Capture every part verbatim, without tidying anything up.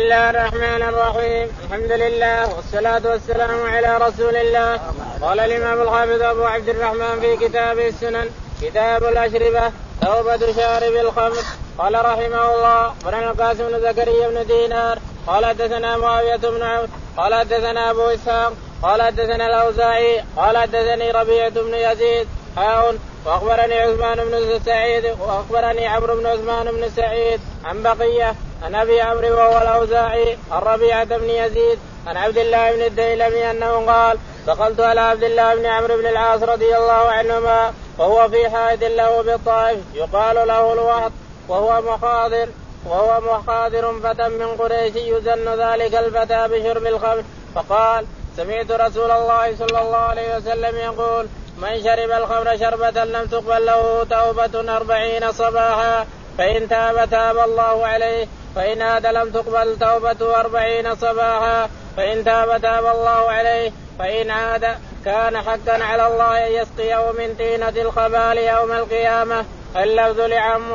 الله الرحمن الرحيم. الحمد لله والصلاة والسلام على رسول الله. قال الإمام الحافظ أبو عبد الرحمن في كتابه السنن كتاب الأشربة توبة شارب الخمر. قال رحمه الله أخبرنا القاسم بن زكريا بن دينار قال حدثنا معاوية بن عوف قال حدثنا أبو إسحاق قال حدثنا الأوزاعي قال حدثني ربيعة بن يزيد حاء وأخبرني عثمان بن سعيد وأخبرني عمرو بن عثمان بن سعيد عن بقية عن أبي عمرو وهو الأوزاعي عن ربيعة بن يزيد عن عبد الله بن الديلمي أنه قال دخلت على عبد الله بن عمرو بن العاص رضي الله عنهما وهو في حائط له بالطائف يقال له الوهط وهو مخاضر وهو مخاضر فتى من قريش يزن ذلك الفتى بشرب الخمر فقال سمعت رسول الله صلى الله عليه وسلم يقول من شرب الخمر شربة لم تقبل له توبة أربعين صباحا فإن تاب تاب الله عليه فإن عاد لم تقبل توبة أربعين صباحا فإن تاب تاب الله عليه فإن عاد كان حقا على الله أن يسقيه من طينة الخبال يوم القيامة. اللفظ لعمرو.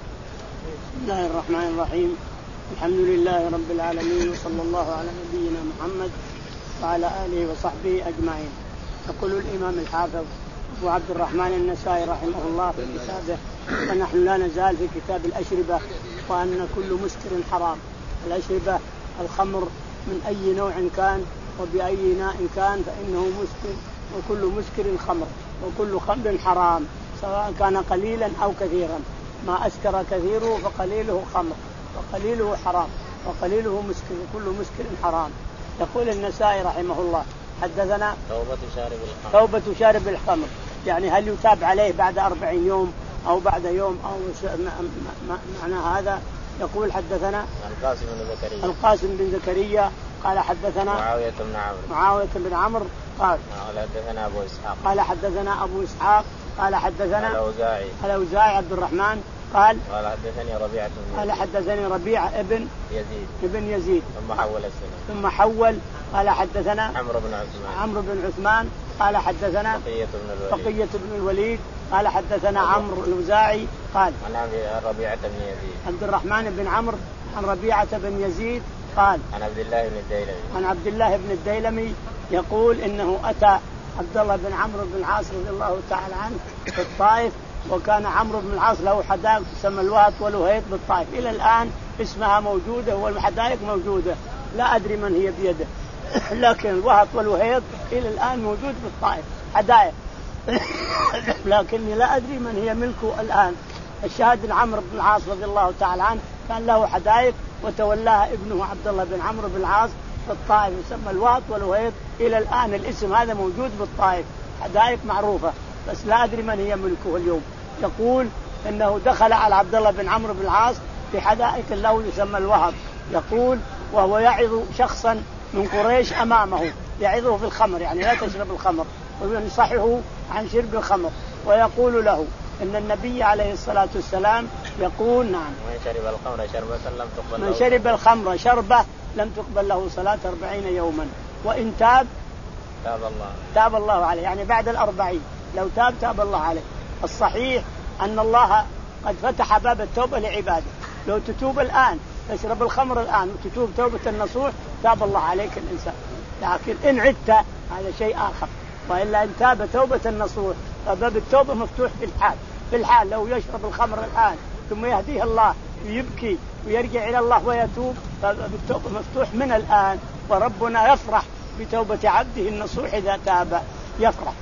بسم الله الرحمن الرحيم. الحمد لله رب العالمين وصلى الله على نبينا محمد وعلى آله وصحبه أجمعين. يقول الإمام الحافظ أبو عبد الرحمن النسائي رحمه الله في كتابه ونحن لا نزال في كتاب الأشربة وأن كل مسكر حرام. الأشربة الخمر من أي نوع كان وبأي ناء كان فإنه مسكر وكل مسكر خمر وكل خمر حرام سواء كان قليلا أو كثيرا. ما أسكر كثيره فقليله خمر وقليله حرام وقليله مسكر وكل مسكر حرام. يقول النسائي رحمه الله حدثنا توبة شارب الخمر توبة شارب الخمر يعني هل يتاب عليه بعد أربعين يوم أو بعد يوم أو معنى هذا. يقول حدثنا القاسم بن زكريا القاسم بن زكريا قال حدثنا معاوية بن عمرو معاوية بن عمرو قال قال حدثنا أبو إسحاق قال حدثنا أبو إسحاق قال حدثنا الأوزاعي الأوزاعي عبد الرحمن قال قال حدثني ربيعة بن قال حدثني ربيعة ابن يزيد ابن يزيد ثم حول السنة ثم حول قال حدثنا عمرو بن عثمان عمرو بن عثمان قال حدثنا بقية بن الوليد بقية بن الوليد قال حدثنا عمرو الأوزاعي قال عن ربيعة بن يزيد عبد الرحمن بن عمرو عن ربيعة بن يزيد قال عن عبد الله بن الديلمي عن عبد الله بن الديلمي يقول إنه أتى عبد الله بن عمرو بن العاص رضي الله تعالى عنه في الطائف وكان عمرو بن العاص له حدائق تسمى الوهط والوهيط بالطائف إلى الآن اسمها موجودة والحدائق موجودة لا أدري من هي بيده لكن الوهط والوهيط إلى الآن موجود بالطائف حدائق لكني لا أدري من هي ملكه الآن. الشاهد عمرو بن العاص رضي الله تعالى عنه كان له حدائق وتولاها ابنه عبد الله بن عمرو بن العاص في الطائف يسمى الوهط والوهيط إلى الآن الاسم هذا موجود بالطائف حدائق معروفة بس لا أدري من هي ملكه اليوم. يقول إنه دخل على عبد الله بن عمرو بن العاص في حدائق له يسمى الوهط يقول وهو يعظ شخصا من قريش أمامه يعظه في الخمر يعني لا تشرب الخمر وينصحه عن شرب الخمر ويقول له إن النبي عليه الصلاة والسلام يقول نعم من شرب الخمر شربة لم تقبل له من شرب الخمر شربة لم تقبل له صلاة أربعين يوما وإن تاب تاب الله تاب الله عليه يعني بعد الأربعين لو تاب تاب الله عليه. الصحيح أن الله قد فتح باب التوبة لعباده لو تتوب الآن تشرب الخمر الآن وتتوب توبة النصوح تاب الله عليك الإنسان لكن إن عدت هذا شيء آخر وإلا إن تاب توبة النصوح فباب التوبة مفتوح في الحال في الحال لو يشرب الخمر الآن ثم يهديه الله ويبكي ويرجع إلى الله ويتوب فباب التوبة مفتوح من الآن وربنا يفرح بتوبة عبده النصوح إذا تاب يفرح.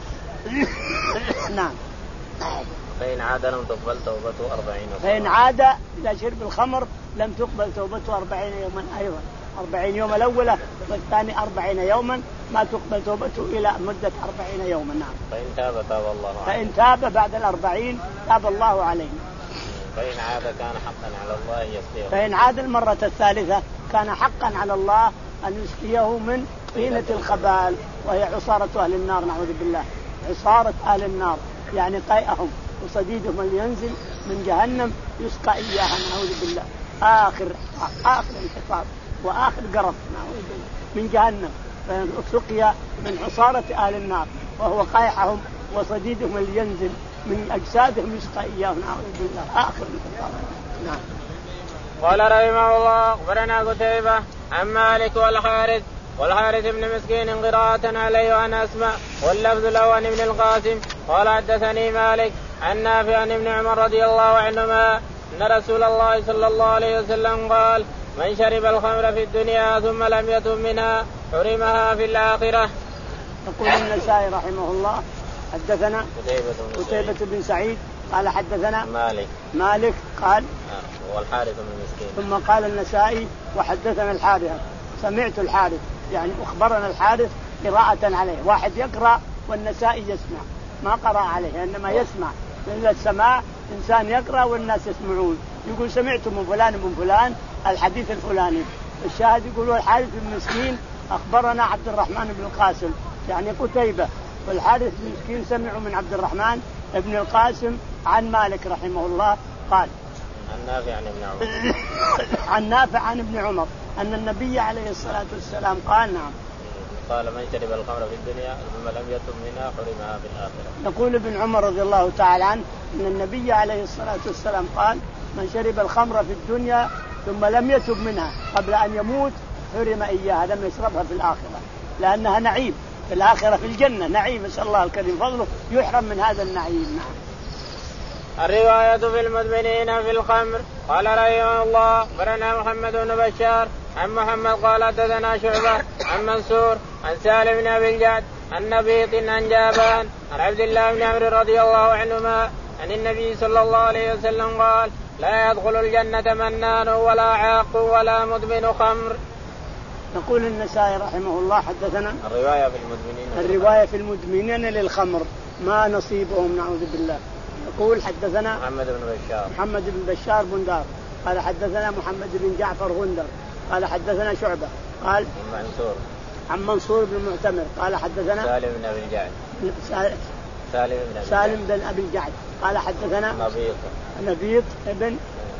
نعم. فإن عاد لم تقبل توبته أربعين فإن عاد إلى شرب الخمر لم تقبل توبته أربعين يوما أيضا أربعين يوم الأولى والثاني أربعين يوما ما تقبل توبته إلى مدة أربعين يوما. نعم. فإن تاب تاب الله عليه. فإن تاب بعد الأربعين تاب الله عليه. فإن عاد كان حقا على الله يسقيه. فإن عاد المرة الثالثة كان حقا على الله أن يسقيه من طينة الخبال وهي عصارة أهل النار نعوذ بالله عصارة أهل النار يعني قيئهم وصديدهم اللي ينزل من جهنم يسقى إياها نعوذ بالله آخر آخر انحطاط وآخر قرف نعوذ بالله من جهنم فسقي من عصارة أهل النار وهو قيحهم وصديدهم اللي ينزل من أجسادهم يسقى إياه نعوذ بالله آخر انحطاط. نعم. قال رحمه الله أخبرنا قتيبة عن مالك والحارث والحارث بن مسكين قراءة عليه وأنا أسمع واللفظ له عن ابن القاسم قال حدثني مالك عن نافع عن ابن عمر رضي الله عنهما أن رسول الله صلى الله عليه وسلم قال من شرب الخمر في الدنيا ثم لم يتب منها حرمها في الآخرة. يقول النسائي رحمه الله حدثنا قتيبة بن سعيد قال حدثنا مالك مالك قال والحارث بن مسكين ثم قال النسائي وحدثنا الحارث سمعت الحارث يعني أخبرنا الحارث قراءة عليه واحد يقرأ والنسائي يسمع ما قرأ عليه إنما يسمع إلا السماع إنسان يقرأ والناس يسمعون يقول سمعت من فلان من فلان الحديث الفلاني. الشاهد يقولوا الحارث بن مسكين أخبرنا عبد الرحمن بن القاسم يعني قتيبة والحارث بن مسكين سمعوا من عبد الرحمن ابن القاسم عن مالك رحمه الله قال عن نافع عن ابن عمر عن نافع عن ابن عمر أن النبي عليه الصلاة والسلام قال نعم قال من شرب الخمر في الدنيا ثم لم يتب منها حرمها في الآخرة. يقول ابن عمر رضي الله تعالى عنه أن النبي عليه الصلاة والسلام قال من شرب الخمر في الدنيا ثم لم يتب منها قبل أن يموت حرم إياها لم يشربها في الآخرة لأنها نعيم في الآخرة في الجنة نعيم نسأل الله الكريم فضله يحرم من هذا النعيم. نعم. الرواية في المدمنين في الخمر قال رحمه الله أخبرنا محمد بن بشار عن محمد قال حدثنا شعبة عن منصور عن سالم بن أبي الجعد عن نبيط عن جابان عن عبد الله بن عمرو رضي الله عنهما عن النبي صلى الله عليه وسلم قال لا يدخل الجنة منان ولا عاق ولا مدمن خمر. يقول النسائي رحمه الله حدثنا الرواية في المدمنين الرواية في المدمنين للخمر ما نصيبهم نعوذ بالله. يقول حدثنا محمد بن بشار محمد بن بشار بندار قال حدثنا محمد بن جعفر غندر قال حدثنا شعبة قال منصور عن منصور بن المعتمر قال حدثنا سالم بن أبي الجعد سالم بن سالم بن أبي الجعد قال حدثنا نبيط نبيط ابن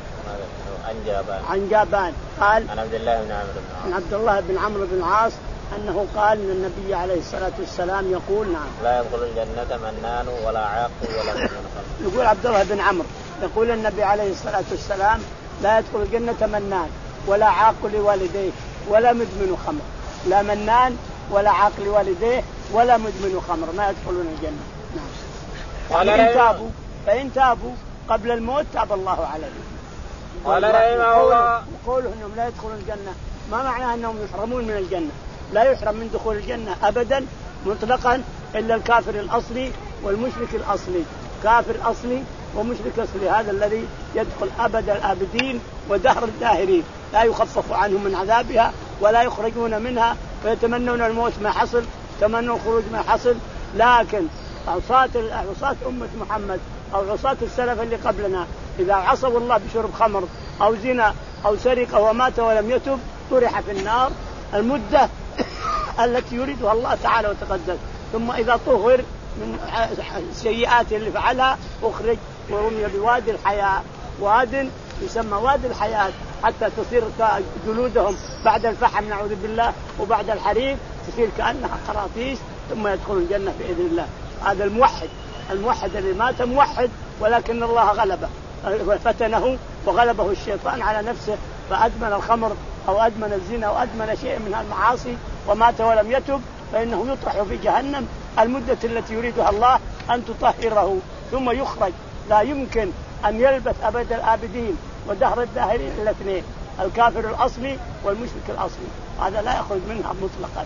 عن جابان عن جابان قال عن عبد الله بن عمرو عن عبد الله بن عمرو بن العاص أنه قال أن النبي عليه الصلاة والسلام يقول نعم لا يدخل الجنة منان ولا عاق ولا مدمن خمر. يقول عبد الله بن عمرو يقول النبي عليه الصلاة والسلام لا يدخل الجنة منان ولا عاق لوالديه ولا مدمن خمر لا منان ولا عاق لوالديه ولا مدمن خمر ما يدخلون الجنة. نعم. فإن تابوا فإن تابوا قبل الموت تاب الله عليهم. قال رحمه الله وقوله انهم لا يدخلون الجنة ما معناه انهم يحرمون من الجنة لا يحرم من دخول الجنة ابدا مطلقا الا الكافر الاصلي والمشرك الاصلي كافر اصلي ومشرك اصلي هذا الذي يدخل ابد الابدين ودهر الداهرين لا يخفف عنهم من عذابها ولا يخرجون منها ويتمنون الموت ما حصل تمنوا الخروج ما حصل. لكن عصاة عصاة أمة محمد أو عصاة السلف اللي قبلنا إذا عصوا الله بشرب خمر أو زنا أو سرقة ومات ولم يتب طرح في النار المدة التي يريدها الله تعالى وتقدس ثم إذا طهر من السيئات اللي فعلها أخرج ورمي بوادي الحياة واد يسمى وادي الحياة حتى تصير جلودهم بعد الفحم نعوذ بالله وبعد الحريق تصير كأنها قراطيس ثم يدخل الجنة بإذن الله. هذا الموحد الموحد اللي مات موحد ولكن الله غلبه فتنه وغلبه الشيطان على نفسه فأدمن الخمر أو أدمن الزنا أو أدمن شيء من المعاصي ومات ولم يتب فإنه يطرح في جهنم المدة التي يريدها الله أن تطهره ثم يخرج. لا يمكن أن يلبث أبد الآبدين ودهر الداهرين إلا اثنين الكافر الأصلي والمشرك الأصلي هذا لا يخرج منها مطلقا.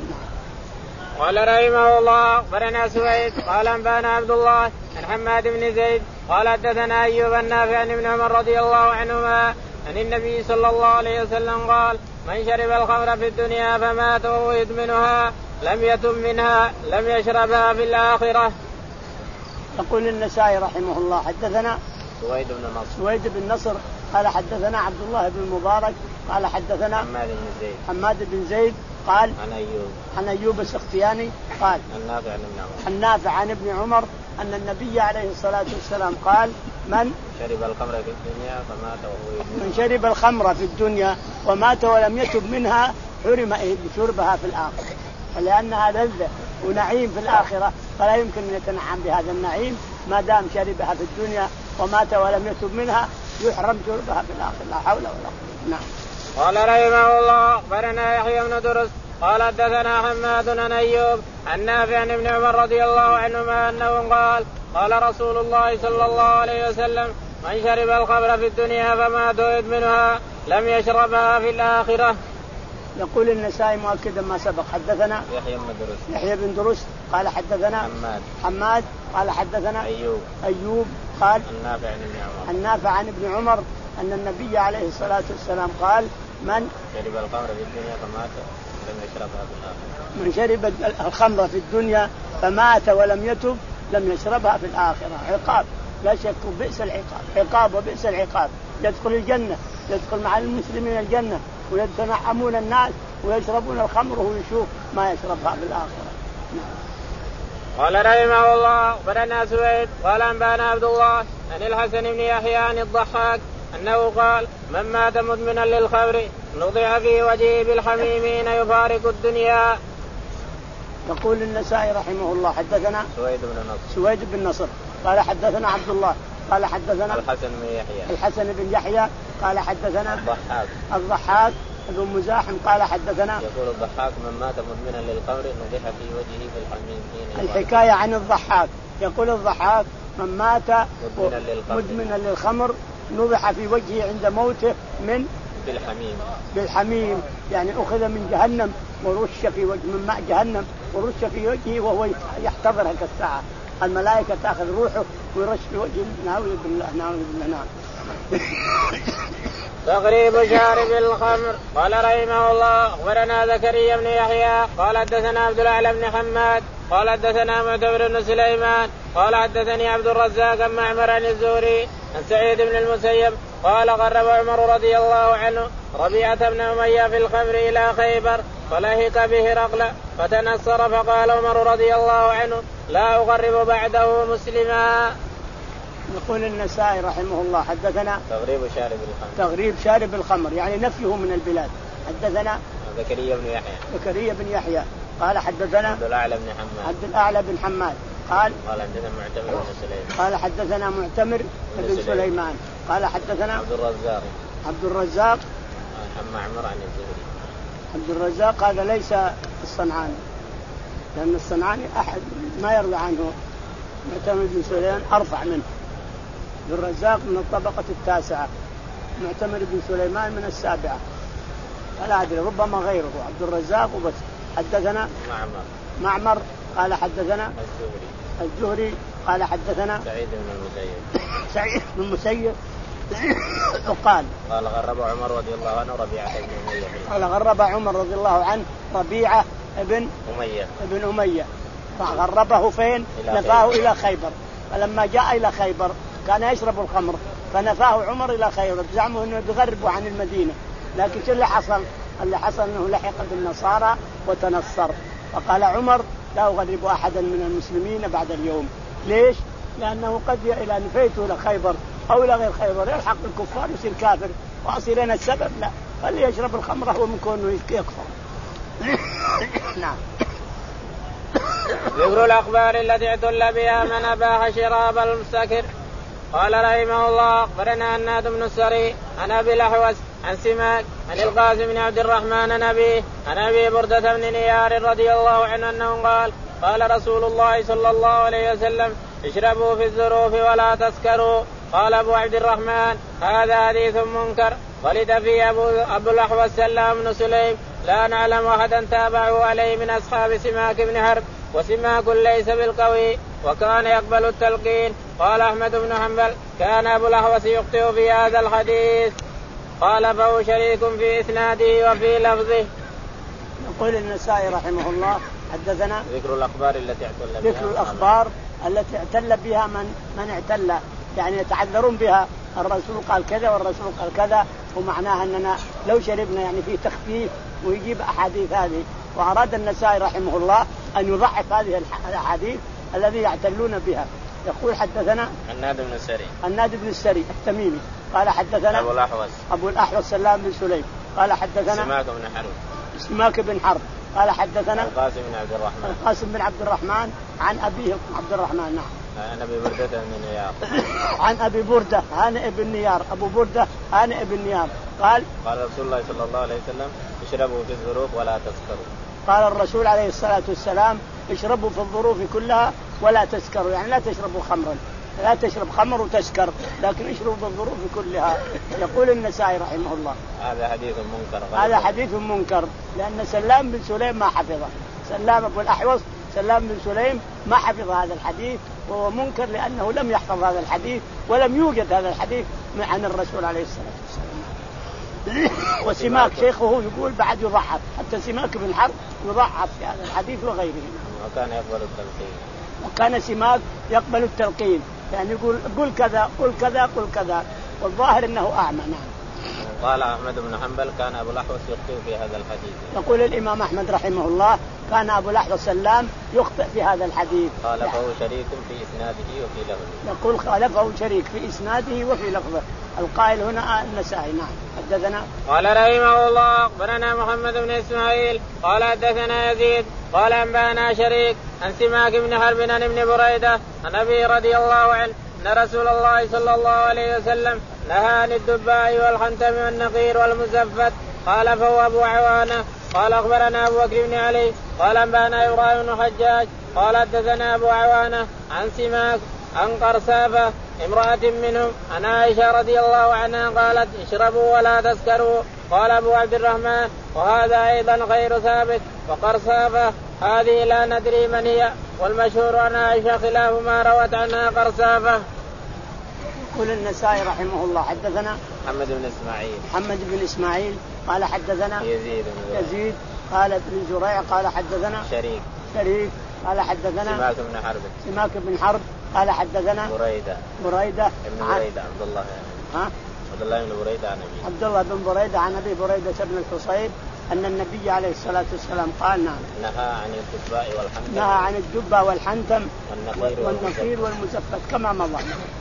قال رحمه الله أخبرنا سويد قال أنبانا عبد الله عن حماد بن زيد قال حدثنا أيوب النافع عن ابن عمر رضي الله عنهما عن النبي صلى الله عليه وسلم قال من شرب الخمر في الدنيا فمات وهو يدمنها لم يتم منها لم يشربها في الآخرة. يقول النسائي رحمه الله حدثنا سويد بن نصر سويد بن نصر قال حدثنا عبد الله بن المبارك قال حدثنا حماد بن زيد حماد بن زيد قال عن أيوب عن أيوب السختياني قال النافع عن ابن عمر النافع عن ابن عمر أن النبي عليه الصلاة والسلام قال من شرب الخمر في الدنيا فمات وهو يدمنها من شرب الخمر في الدنيا ومات ولم يتب منها حرم شربها في الآخرة لأنها لذة ونعيم في الآخرة فلا يمكن أن يتنعم بهذا النعيم ما دام شربها في الدنيا ومات ولم يتب منها يحرم شربها في الآخرة لا حول ولا قوة. نعم. قال رحمه الله أخبرنا يحيى بن درس قال حدثنا حماد بن أيوب عن نافع عن ابن عمر رضي الله عنهما أنه قال قال رسول الله صلى الله عليه وسلم من شرب الخمر في الدنيا فمات يدمنها لم يشربها في الآخرة. يقول النسائي مؤكدا ما سبق. حدثنا يحيى بن درس يحيى بن درس قال حدثنا حماد حماد قال حدثنا أيوب أيوب قال النافع عن ابن عمر النافع عن ابن عمر أن النبي عليه الصلاة والسلام قال من شرب الخمر في الدنيا فمات لم يشربها في الآخرة من شرب الخمر في الدنيا فمات ولم يتب لم يشربها في الآخرة. عقاب لا شك، بئس العقاب، عقاب وبئس العقاب. يدخل الجنة، يدخل مع المسلمين الجنة ويتنعمون الناس ويشربون الخمر وهو يشوف ما يشربها في الآخرة. قال رحمه الله أخبرنا سويد قال أنبانا عبد الله عن الحسن بن يحيى عن الضحاك أنه قال من مات مدمنا للخمر نضع في وجهه بالحميمين يفارق الدنيا. يقول النسائي رحمه الله حدثنا سويد بن نصر سويد بن نصر قال حدثنا عبد الله قال حدثنا الحسن بن يحيى الحسن بن يحيى قال حدثنا الضحاك الضحاك بن مزاحم قال حدثنا. يقول الضحاك من مات مدمنا للخمر نضح في وجهه بالحميمين. الحكاية عن الضحاك. يقول الضحاك من مات مدمنا, مدمنا للخمر نضح في وجهه عند موته من بالحميم بالحميم يعني أخذ من جهنم ورش في وجه من ماء جهنم ورش في وجهه وهو يحتضرها كالساعة. الملائكة تأخذ روحه ويرش في وجهه. نعوذ بالله نعوذ بالله. نعم. تقريب شارب الخمر. قال رحمه الله أخبرنا زكريا بن يحيى قال حدثنا عبد الأعلى بن حماد قال حدثنا معتمر بن سليمان قال حدثني عبد الرزاق عن معمر عن الزهري عن سعيد بن المسيب قال قرب عمر رضي الله عنه ربيعة بن أمية في الخمر إلى خيبر فلهق به رقل فتنصر فقال عمر رضي الله عنه لا أقرب بعده مسلما. يقول النسائي رحمه الله حدثنا تغريب شارب الخمر تغريب شارب الخمر يعني نفيه من البلاد. حدثنا زكريا بن يحيى زكريا بن يحيى قال حدثنا عبد الأعلى بن حماد عبد الأعلى بن حماد قال قال حدثنا معتمر بن سليمان قال حدثنا معتمر بن سليمان قال حدثنا عبد الرزاق عبد الرزاق عن معمر عن الزهري. عبد الرزاق هذا ليس الصنعاني لأن الصنعاني أحد ما يروي عنه. معتمر بن سليمان أرفع منه. عبد الرزاق من الطبقة التاسعة، معتمر بن سليمان من السابعة، فلا أدري ربما غيره. عبد الرزاق وبس. حدثنا معمر معمر قال حدثنا الزهري الزهري قال حدثنا سعيد بن المسيب سعيد بن المسيب وقال قال غرب عمر رضي الله عنه ربيعة بن أمية قال غرب عمر رضي الله عنه ربيعة ابن أمية ابن أمية فغربه فين؟ نفاه إلى خيبر. فلما جاء إلى خيبر كان يشرب الخمر فنفاه عمر إلى خيبر زعموا أنه يغربوا عن المدينة. لكن شو اللي حصل؟ اللي حصل أنه لحق بالنصارى وتنصر. فقال عمر لا أغرب أحدا من المسلمين بعد اليوم. ليش؟ لأنه قد إلى نفيته إلى خيبر أو إلى غير خيبر يلحق بالكفار يصير كافر وأصير أنا السبب. لا، خليه يشرب الخمر هو من كونه يكفر. نعم. ذكر الأخبار التي اعتل بها من أباح شراب المسكر. قال رحمه الله أخبرنا هناد بن السري عن أبي الأحوص عن سماك عن القاسم بن عبد الرحمن عن أبيه عن أبي بردة بن نيار رضي الله عنه أنه قال قال رسول الله صلى الله عليه وسلم اشربوا في الظروف ولا تسكروا. قال أبو عبد الرحمن هذا حديث منكر. ولد فيه أبو, أبو الأحوص سلام بن سليم لا نعلم أحدا تابعه عليه من أصحاب سماك بن حرب وسماك ليس بالقوي وكان يقبل التلقين. قال أحمد بن حنبل كان أبو الأحوص يخطئ في هذا الحديث. قال فهو شريك في إسناده وفي لفظه. يقول النسائي رحمه الله حدثنا ذكر الأخبار التي اعتل بها ذكر الأخبار التي اعتل بها من من اعتل يعني يتعذرون بها. الرسول قال كذا والرسول قال كذا ومعناها أننا لو شربنا يعني في تخفيف ويجيب أحاديث هذه. وأراد النسائي رحمه الله أن يضعف هذه الأحاديث الذي يعتلون بها. يقول حدثنا هناد بن السري هناد بن السري التميمي قال حدثنا أبو الأحوص أبو الأحوص سلام بن سليم قال حدثنا سماك بن حرب سماك بن حرب قال حدثنا القاسم بن عبد الرحمن القاسم بن عبد الرحمن عن أبيه عبد الرحمن. نعم. عن ابي برده بن نيار عن ابي برده هانئ بن نيار ابو برده هانئ بن نيار قال قال رسول الله صلى الله عليه وسلم اشربوا في الظروف ولا تسكروا. قال الرسول عليه الصلاة والسلام اشربوا في الظروف كلها ولا تسكروا، يعني لا تشربوا خمرا، لا تشرب خمر وتسكر، لكن اشربوا في الظروف كلها. يقول النسائي رحمه الله هذا حديث منكر. هذا حديث منكر لأن سلام بن سليم ما حفظه، سلام أبو الأحوص سلام بن سليم ما حفظ هذا الحديث، وهو منكر لأنه لم يحفظ هذا الحديث ولم يوجد هذا الحديث عن الرسول عليه الصلاة والسلام. وسماك شيخه يقول بعد يضعف، حتى سماك بن حرب يضعف في هذا الحديث وغيره. وكان يقبل التلقين وكان سماك يقبل التلقين، يعني يقول قل كذا قل كذا قل كذا، والظاهر انه اعمى. نعم. قال احمد بن حنبل كان ابو الاحوص يخطئ في هذا الحديث. يقول الامام احمد رحمه الله كان ابو الاحوص سلام يخطئ في هذا الحديث. خالفه شريك في اسناده وفي لفظه. يقول خالفه شريك في اسناده وفي لفظه. القائل هنا النسائي. نعم. حدثنا قال رحمه الله اخبرنا محمد بن اسماعيل قال حدثنا يزيد قال انبانا شريك عن سماك بن حرب عن ابن بريده عن ابي رضي الله عنه ان رسول الله صلى الله عليه وسلم نهى عن الدباء والخنتم والنقير والمزفت. قال فهو ابو عوانه قال اخبرنا ابو بكر بن علي قال انبانا ابراهيم بن حجاج قال حدثنا ابو عوانه عن سماك عن قرصافه امرأة منهم عن عائشة رضي الله عنها قالت اشربوا ولا تسكروا. قال أبو عبد الرحمن وهذا أيضا غير ثابت. وقرصافة هذه لا ندري من هي، والمشهور عن عائشة خلاف ما روت عنها قرصافة. يقول النسائي رحمه الله حدثنا محمد بن إسماعيل محمد بن إسماعيل قال حدثنا يزيد يزيد قال ابن زريع قال حدثنا شريك شريك قال حدثنا سماك بن حرب سماك بن حرب قال حدثنا بريدة بريدة ابن بريدة عبد الله ها عبد الله بن بريدة عن أبي عبد الله بن بريدة عن أبي بريدة بن الحصيب أن النبي عليه الصلاة والسلام قال نعم نهى عن الدباء والحنتم نهى عن الدبة والحنتم والنقير والنقير والمزفت كما مضى.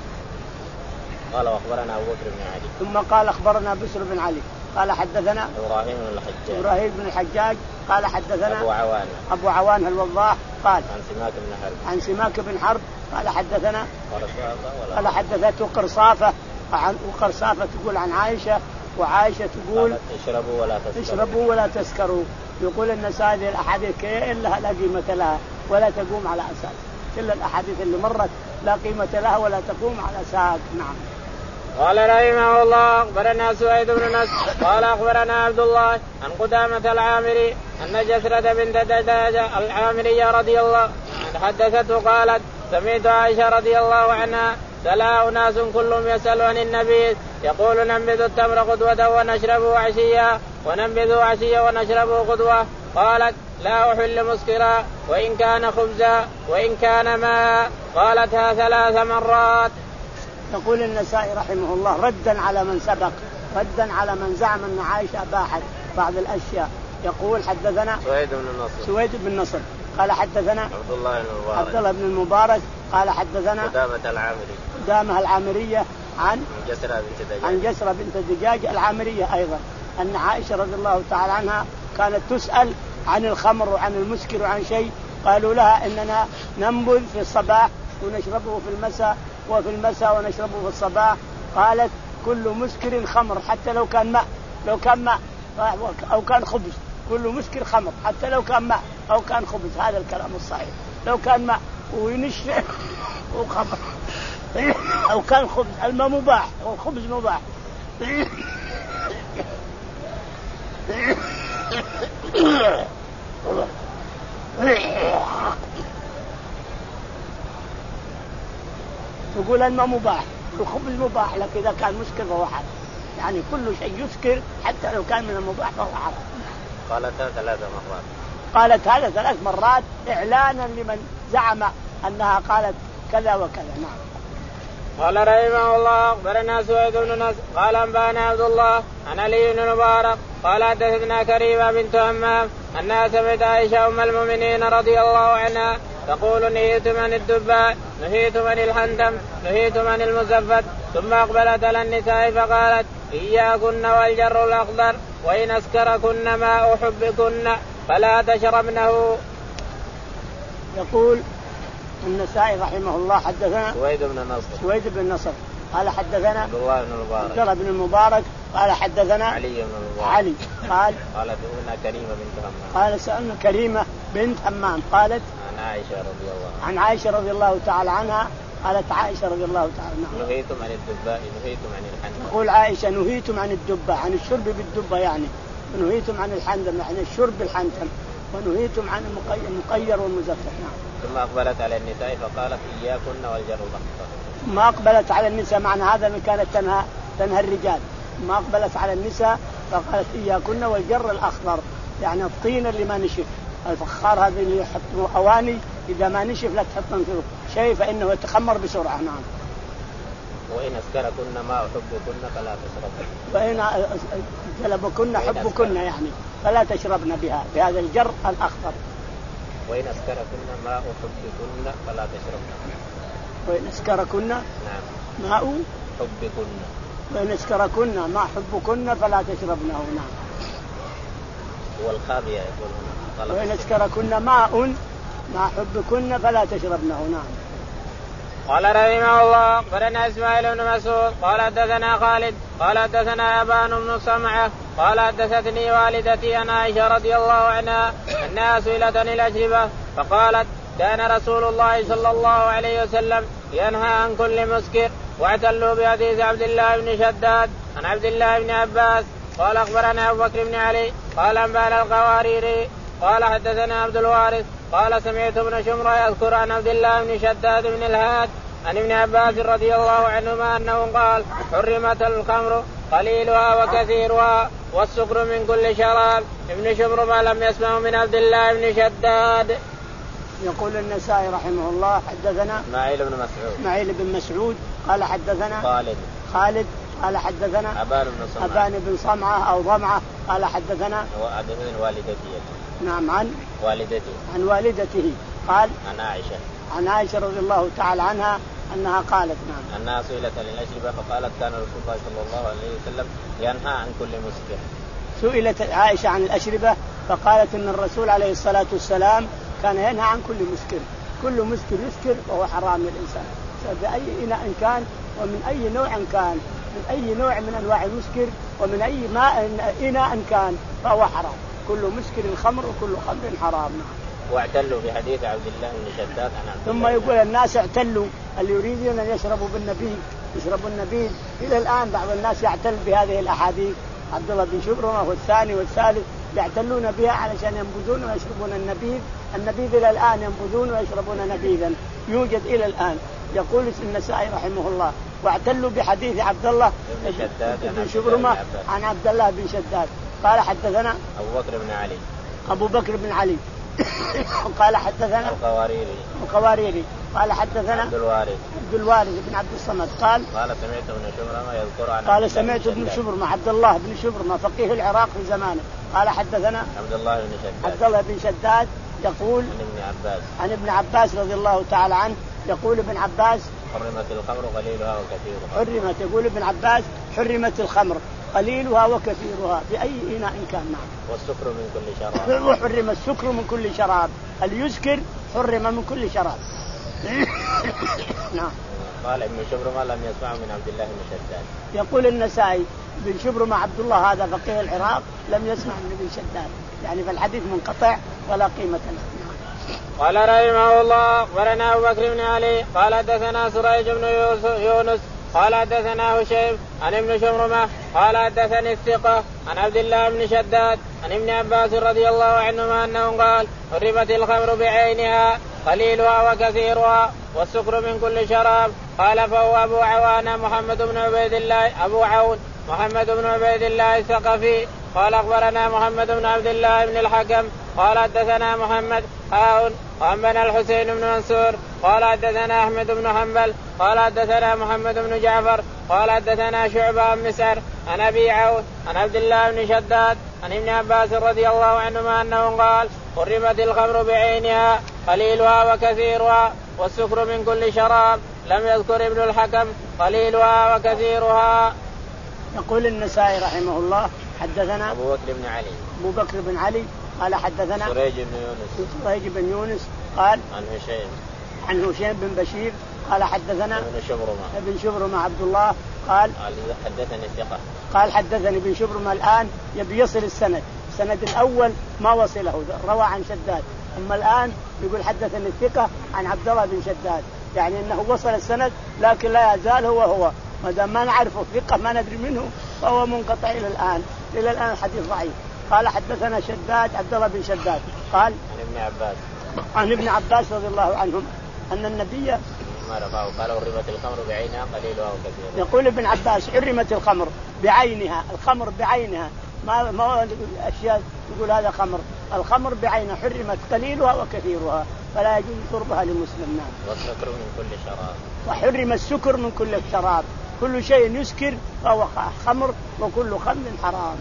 قال واخبرنا ابو بكر بن علي ثم قال اخبرنا بشر بن علي قال حدثنا ابراهيم بن الحجاج ابراهيم بن الحجاج قال حدثنا ابو عوان ابو عوان الوضاح قال عن سماك بن حرب عن سماك بن حرب قال حدثنا قرصافة قال حدثته قرصافة عن وقرصافة تقول عن عائشة وعائشة تقول اشربوا ولا تسكروا اشربوا ولا تسكروا. يقول النسائي الأحاديث كلها لا قيمة لها ولا تقوم على أساس، كل الأحاديث اللي مرت لا قيمة لها ولا تقوم على أساس. نعم. قال رحمه الله اخبرنا سويد بن نصر قال اخبرنا عبد الله عن قدامة العامري ان جسرة بنت دجاجة العامرية رضي الله حدثته قالت سمعت عائشة رضي الله عنها سلا أناس كلهم يسأل عن النبي يقول ننبذ التمر قدوة ونشربه عشيا وننبذه عشيا ونشربه قدوة. قالت لا أحل مسكرا وإن كان خبزا وإن كان ماء. قالتها ثلاث مرات. يقول النسائي رحمه الله ردا على من سبق، ردا على من زعم أن عائشة أباحت بعض الأشياء. يقول حدثنا سويد بن النصر سويد بن نصر قال حدثنا عبد الله بن المبارك عبد الله بن المبارك قال حدثنا قدامة العامري قدامة العامرية عن جسرة بنت دجاج عن جسرة بنت دجاج العامرية أيضا أن عائشة رضي الله تعالى عنها كانت تسأل عن الخمر وعن المسكر وعن شيء، قالوا لها إننا ننبذ في الصباح ونشربه في المساء وفي المساء ونشربه في الصباح. قالت كل مسكر خمر حتى لو كان ماء، لو كان ماء أو كان خبز، كل مسكر خمر حتى لو كان ماء أو كان خبز. هذا الكلام الصحيح، لو كان ماء ونشف وخمر أو كان خبز، الماء مباح والخبز مباح. تقول الماء مباح والخبز مباح، لكن إذا كان مسكر فهو حرام، يعني كل شيء يسكر حتى لو كان من المباح فهو حرام. قالتها ثلاث مرات قالت هذا ثلاث مرات إعلانا لمن زعم أنها قالت كذا وكذا. نعم. قال رحمه الله اخبرنا سويد بن نصر قال انبانا عبد الله عن علي بن مبارك قال حدثنا كريمة بنت همام انها سمعت عائشة ام المؤمنين رضي الله عنها تقول نهيت من الدباء نهيت من الحنتم نهيت من المزفت. ثم اقبلت على النساء فقالت اياكن والجر الاخضر وان اسكركن ما احبكن فلا تشربنه. يقول النسائي رحمه الله حدثنا سويد بن نصر سويد بن نصر قال حدثنا عبد الله بن المبارك عبد الله بن المبارك قال حدثنا علي بن المبارك علي قال قال سألنا كريمة بنت همام قال سألنا كريمة بنت همام قالت عن عائشة رضي الله عنها عن عائشة رضي الله تعالى عنها قالت عائشة رضي الله تعالى عنها نهيتم عن الدباء نهيتم عن الحنة. تقول عائشة نهيتم عن الدبة عن الشرب بالدبة يعني ونهيتم عن الحندم يعني الشرب بالحنتم ونهيتم عن المقير والمزفت. نعم. ثم أقبلت على النساء فقالت إياكن والجر الأخضر. ما أقبلت على النساء معنى هذا من كانت تنهى تنهى الرجال. ما أقبلت على النساء فقالت إياكن والجر الأخضر يعني الطين اللي ما نشف الفخار هذا اللي يحطوا أواني إذا ما نشف لا تحطن فيه شيء فإنه يتخمر بسرعة. نعم. وإن أسكركن ما أحبكن فلا تشربن. وإن جلبكن حبكن يعني فلا تشربن بها بهذا الجر الأخضر. وإن أسكركن ما أحبكن فلا تشربن. وإن أسكركن نعم ماء حبكن. وإن أسكركن ما حبكن فلا تشربنه. نعم. والخابية يقول وإن أسكركن ماء ما حبكن فلا تشربنه. نعم. قال رحمه الله أخبرنا إسماعيل بن مسعود قال حدثنا خالد قال حدثنا أبان بن سمعة قال حدثتني والدتي عن عائشة رضي الله عنها أنها سئلت عن الأشربة فقالت كان رسول الله صلى الله عليه وسلم ينهى عن كل مسكر. واعتلوا بحديث عبد الله بن شداد عن عبد الله بن عباس قال أخبرنا أبو بكر بن علي قال أنبانا القواريري قال حدثنا عبد الوارث قال سمعت ابن شمرة يذكر عن عبد الله بن شداد بن الهاد عن ابن عباس رضي الله عنهما أنه قال حرمت الخمر قليلها وكثيرها والسكر من كل شراب. ابن شمرة ما لم يسمع من عبد الله بن شداد. يقول النسائي رحمه الله حدثنا اسماعيل بن مسعود اسماعيل بن مسعود قال حدثنا خالد خالد قال حدثنا أبان بن صمعة أبان بن صمعة أو ضمعة قال حدثنا وعدمين والدتي نعم عن والدتي عن والدته قال عن عائشة عن عائشة رضي الله تعالى عنها أنها قالت نعم أنها سئلت عن الأشربة فقالت كان رسول الله صلى الله عليه وسلم ينهى عن كل مسكر. سئلت عائشة عن الأشربة فقالت أن الرسول عليه الصلاة والسلام كان ينهى عن كل مسكر. كل مسكر يسكر وهو حرام للإنسان بأي إناء كان ومن أي نوع كان من أي نوع من أنواع المسكر ومن أي ماء إناء كان فهو حرام. كل مسكر الخمر وكل خمر حرام. واعتلوا بحديث عبد الله بن شداد عن ثم يقول الناس اعتلوا اللي يريدون أن يشربوا بالنبيذ يشربوا النبيذ. إلى الآن بعض الناس يعتل بهذه الأحاديث عبد الله بن شبرمة والثاني والثالث يعتلون بها علشان ينبذون ويشربون النبيذ. النبيذ إلى الآن ينبذون ويشربون نبيذا يوجد إلى الآن. يقول النسائي رحمه الله واعتلوا بحديث عبد الله بن شبرمة عن عبد الله بن شداد قال حدثنا أبو بكر بن علي أبو بكر بن علي قال حدثنا القواريري القواريري قال حدثنا عبد الوارث عبد الوارث بن عبد الصمد قال قال سمعت ابن شبرمة يذكر عن قال سمعت ابن شبرمة عبد الله بن شبرمة فقيه العراق في زمانه قال حدثنا عبد الله بن شداد عبد الله بن شداد يقول عن ابن عباس عن ابن عباس رضي الله تعالى عنه يقول ابن عباس حرمت الخمر قليلها وكثيرها. حرمت يقول ابن عباس حرمت الخمر قليلها وكثيرها في أي إناء كان. نعم. والسكر من كل شراب. وحرم السكر من كل شراب. اللي يسكر حرم من كل شراب. نعم. قال ابن شبرمة لم يسمع من عبد الله بن شداد. يقول النسائي بن شبرمة عبد الله هذا فقيه العراق لم يسمع من ابن شداد يعني فالحديث منقطع ولا قيمة له. قال رحمه الله أخبرنا أبو بكر بن علي قال حدثنا سريج بن يونس قال حدثنا هشيم عن ابن شبرمة قال حدثني الثقة عن عبد الله بن شداد عن ابن عباس رضي الله عنهما أنه قال حرمت الخمر بعينها قليلها وكثيرها والسكر من كل شراب. قال فهو أبو عوانة محمد بن عبيد الله أبو عون محمد بن عبيد الله الثقفي قال أخبرنا محمد بن عبد الله بن الحكم قال حدثنا محمد هاون وأنبأنا الحسين بن منصور قال حدثنا أحمد بن حنبل قال حدثنا محمد بن جعفر قال حدثنا شعبة عن مسعر عن أبي عون عن عبد الله بن شداد عن ابن عباس رضي الله عنهما أنه قال حرمت الخمر بعينها قليلها وكثيرها والسكر من كل شراب. لم يذكر ابن الحكم قليلها وكثيرها. يقول النسائي رحمه الله حدثنا أبو بكر بن علي أبو بكر بن علي قال حدثنا سريج بن يونس سريج بن يونس قال عن هشيم عن هشيم بن بشير قال حدثنا ابن شبرمة ابن شبرمة عبد الله قال قال حدثني الثقة قال حدثني ابن شبرمة. الآن يبي يصل السند، السند الأول ما وصله روى عن شداد، أما الآن يقول حدثني الثقة عن عبد الله بن شداد، يعني أنه وصل السند لكن لا يزال هو هو، ما دام ما نعرفه ثقة ما ندري منه فهو منقطع إلى الآن، إلى الآن الحديث ضعيف. قال حدثنا شداد عبد الله بن شداد قال عن ابن عباس عن ابن عباس رضي الله عنهم أن النبي ما رفعه قال حرمت الخمر بعينها قليلها وكثيرها. يقول ابن عباس حرمت الخمر بعينها، الخمر بعينها، ما ما أشياء يقول هذا خمر، الخمر بعينها حرمت قليلها وكثيرها فلا يجوز شربها لمسلم. والسكر من كل شراب، وحرم السكر من كل شراب، كل شيء يسكر فهو خمر وكل خمر حرام.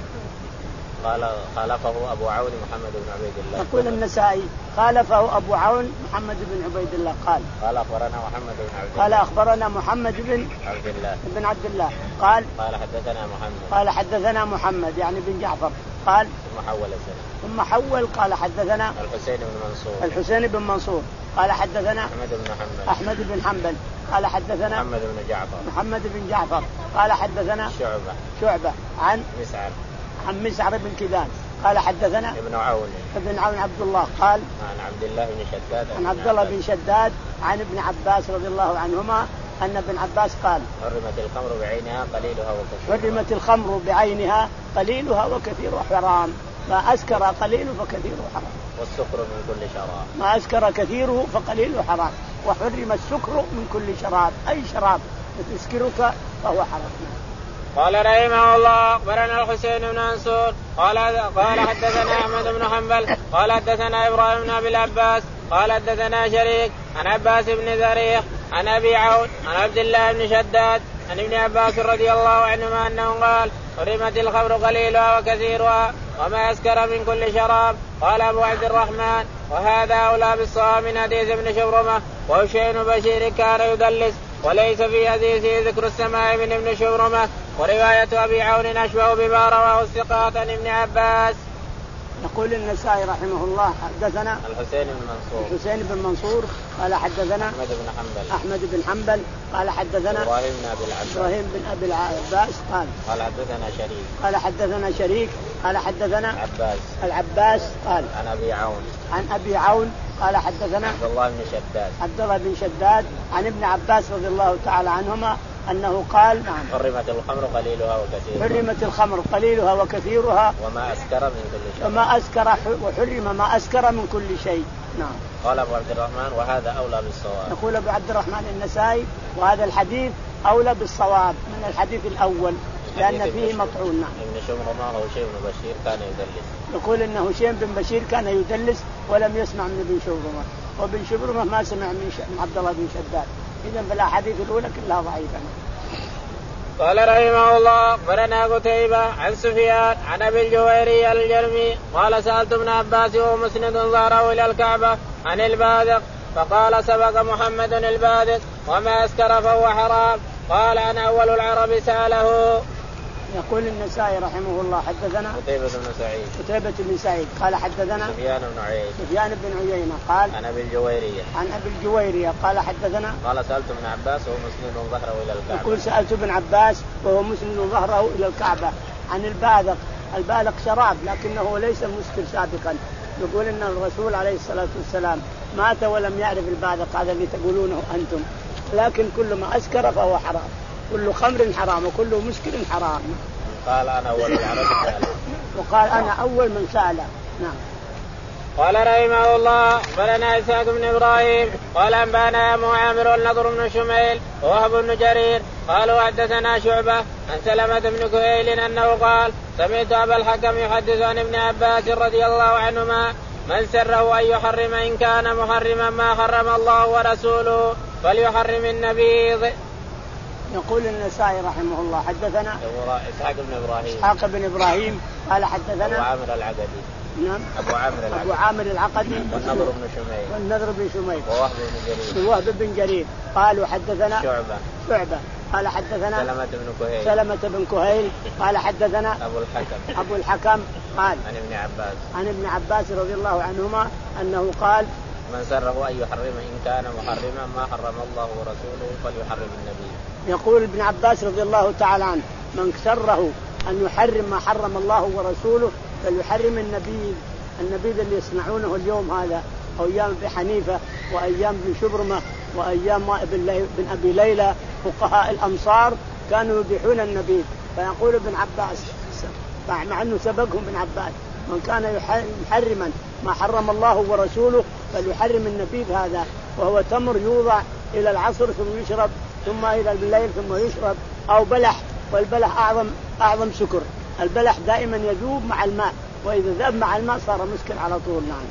قال خالفه أبو عون محمد بن عبيد الله. يقول النسائي خالفه أبو عون محمد بن عبيد الله قال قال أخبرنا محمد بن عبد الله قال أخبرنا محمد بن عبد الله بن عبد الله قال قال حدثنا محمد قال حدثنا محمد يعني بن جعفر قال ثم حول السنة ثم حول قال حدثنا الحسين بن منصور الحسين بن منصور قال حدثنا أحمد بن حنبل أحمد بن حنبل قال حدثنا محمد بن جعفر محمد بن جعفر قال حدثنا شعبة شعبة عن مسعر عن مسعر بن كدان قال حدثنا ابن عون ابن عون عبد الله قال عن عبد الله بن شداد عن عبد الله بن شداد عن ابن عباس رضي الله عنهما أن ابن عباس قال حرمت الخمر بعينها قليلها وكثيرها. حرمت الخمر بعينها قليلها وكثيرها حرام، ما أسكر قليل فكثيره حرام. والسكر من كل شراب، ما أسكر كثيره فقليله حرام. وحرم السكر من كل شراب، أي شراب تسكرك فهو حرام. قال رحمه الله أخبرنا الحسين بن منصور قال قال حدثنا أحمد بن حنبل قال حدثنا إبراهيم بن أبي العباس قال حدثنا شريك عن عباس بن زريح عن أبي عون عن عبد الله بن شداد عن ابن عباس رضي الله عنهما أنه قال حرمت الخمر قليلها وكثيرها وما أسكر من كل شراب. قال أبو عبد الرحمن وهذا أولى بالصواب من حديث ابن شبرمة وهشيم بشير كان يدلس وليس في حديثه ذكر السماع من ابن شبرمة. ورواية أبي عون أشبه بما رواه الثقات عن ابن عباس. يقول النسائي رحمه الله حدثنا الحسين بن منصور الحسين بن منصور قال حدثنا أحمد بن حنبل أحمد بن حنبل قال حدثنا إبراهيم بن أبي العباس إبراهيم بن أبي العباس قال قال حدثنا شريك قال حدثنا شريك قال حدثنا عباس العباس قال عن أبي عون عن أبي عون قال حدثنا عبد الله بن شداد عبد الله بن شداد عن ابن عباس رضي الله تعالى عنهما أنه قال نعم حرمت الخمر قليلها وكثيرها حرمت الخمر قليلها وكثيرها وما أسكر من كل شيء وما أسكر وحرم ما أسكر من كل شيء. نعم. قال أبو عبد الرحمن وهذا أولى بالصواب. يقول أبو عبد الرحمن النسائي وهذا الحديث أولى بالصواب من الحديث الأول لأن فيه مطعون. نعم. ابن شبرمة وهشيم بن بشير كان يدلس. يقول إن هشيم بن بشير كان يدلس ولم يسمع من ابن شبرمة وابن شبرمة ما سمع من عبد الله بن شداد، إذن فالأحاديث الأولى كلها ضعيفة. قال رحمه الله أخبرنا قتيبة عن سفيان عن أبي الجويري الجرمي قال سألت ابن عباس وهو مسند ظهره إلى الكعبة عن البادق فقال سبق محمد البادق وما أسكر فهو حرام. قال أنا أول العرب سأله. يقول النسائي رحمه الله حدثنا قتيبة بن سعيد قتيبة بن سعيد قال حدثنا سفيان بن عيينة سفيان بن عيينة قال عن أبي الجويرية عن أبي الجويرية قال حدثنا قال سألت ابن عباس وهو مسند ظهره إلى الكعبة. يقول سألت ابن عباس وهو مسند ظهره إلى الكعبة عن البادق. البادق شراب لكنه ليس مسكر سابقا. يقول إن الرسول عليه الصلاة والسلام مات ولم يعرف البادق هذا اللي تقولونه أنتم، لكن كل ما أسكر فهو حرام، كل خمر حرام وكل مسكر حرام. قال أنا أول العرب سأله. وقال أنا أول من سأله. نعم. قال رحمه الله فلنا إسحاق بن إبراهيم قال أنبانا أبو عامر النضر بن شميل ووهب بن جرير قالوا حدثنا شعبة عن سلمة بن كهيل أنه قال سمعت أبا الحكم يحدث عن ابن عباس رضي الله عنهما من سره أن يحرم إن كان محرما ما حرم الله ورسوله فليحرم النبيض. يقول النسائي رحمه الله حدثنا إسحاق بن إبراهيم إسحاق بن إبراهيم قال حدثنا أبو عامر العقدي نعم أبو عامر العقدي أبو عامر العقدي والنضر بن شميل والنضر بن شميل ووهب بن جرير ووهب بن جرير قالوا حدثنا شعبة شعبة قال حدثنا سلمة بن كهيل سلمة بن كهيل قال حدثنا أبو الحكم أبو الحكم قال عن ابن عباس عن ابن عباس رضي الله عنهما أنه قال من سره أن يحرم إن كان محرما ما حرم الله ورسوله فليحرم النبي. يقول ابن عباس رضي الله تعالى عنه من سره أن يحرم ما حرم الله ورسوله فليحرم النبيذ. النبيذ اللي يصنعونه اليوم هذا أو أيام ابن حنيفة وأيام ابن شبرمة وأيام ابن أبي ليلى فقهاء الأمصار كانوا يبيحون النبيذ. فيقول ابن عباس مع أنه سبقهم ابن عباس من كان محرما ما حرم الله ورسوله فليحرم النبيذ هذا، وهو تمر يوضع إلى العصر ثم يشرب ثم إلى الليل ثم يشرب، أو بلح، والبلح أعظم أعظم سكر. البلح دائما يذوب مع الماء، وإذا ذاب مع الماء صار مسكر على طول. نعم.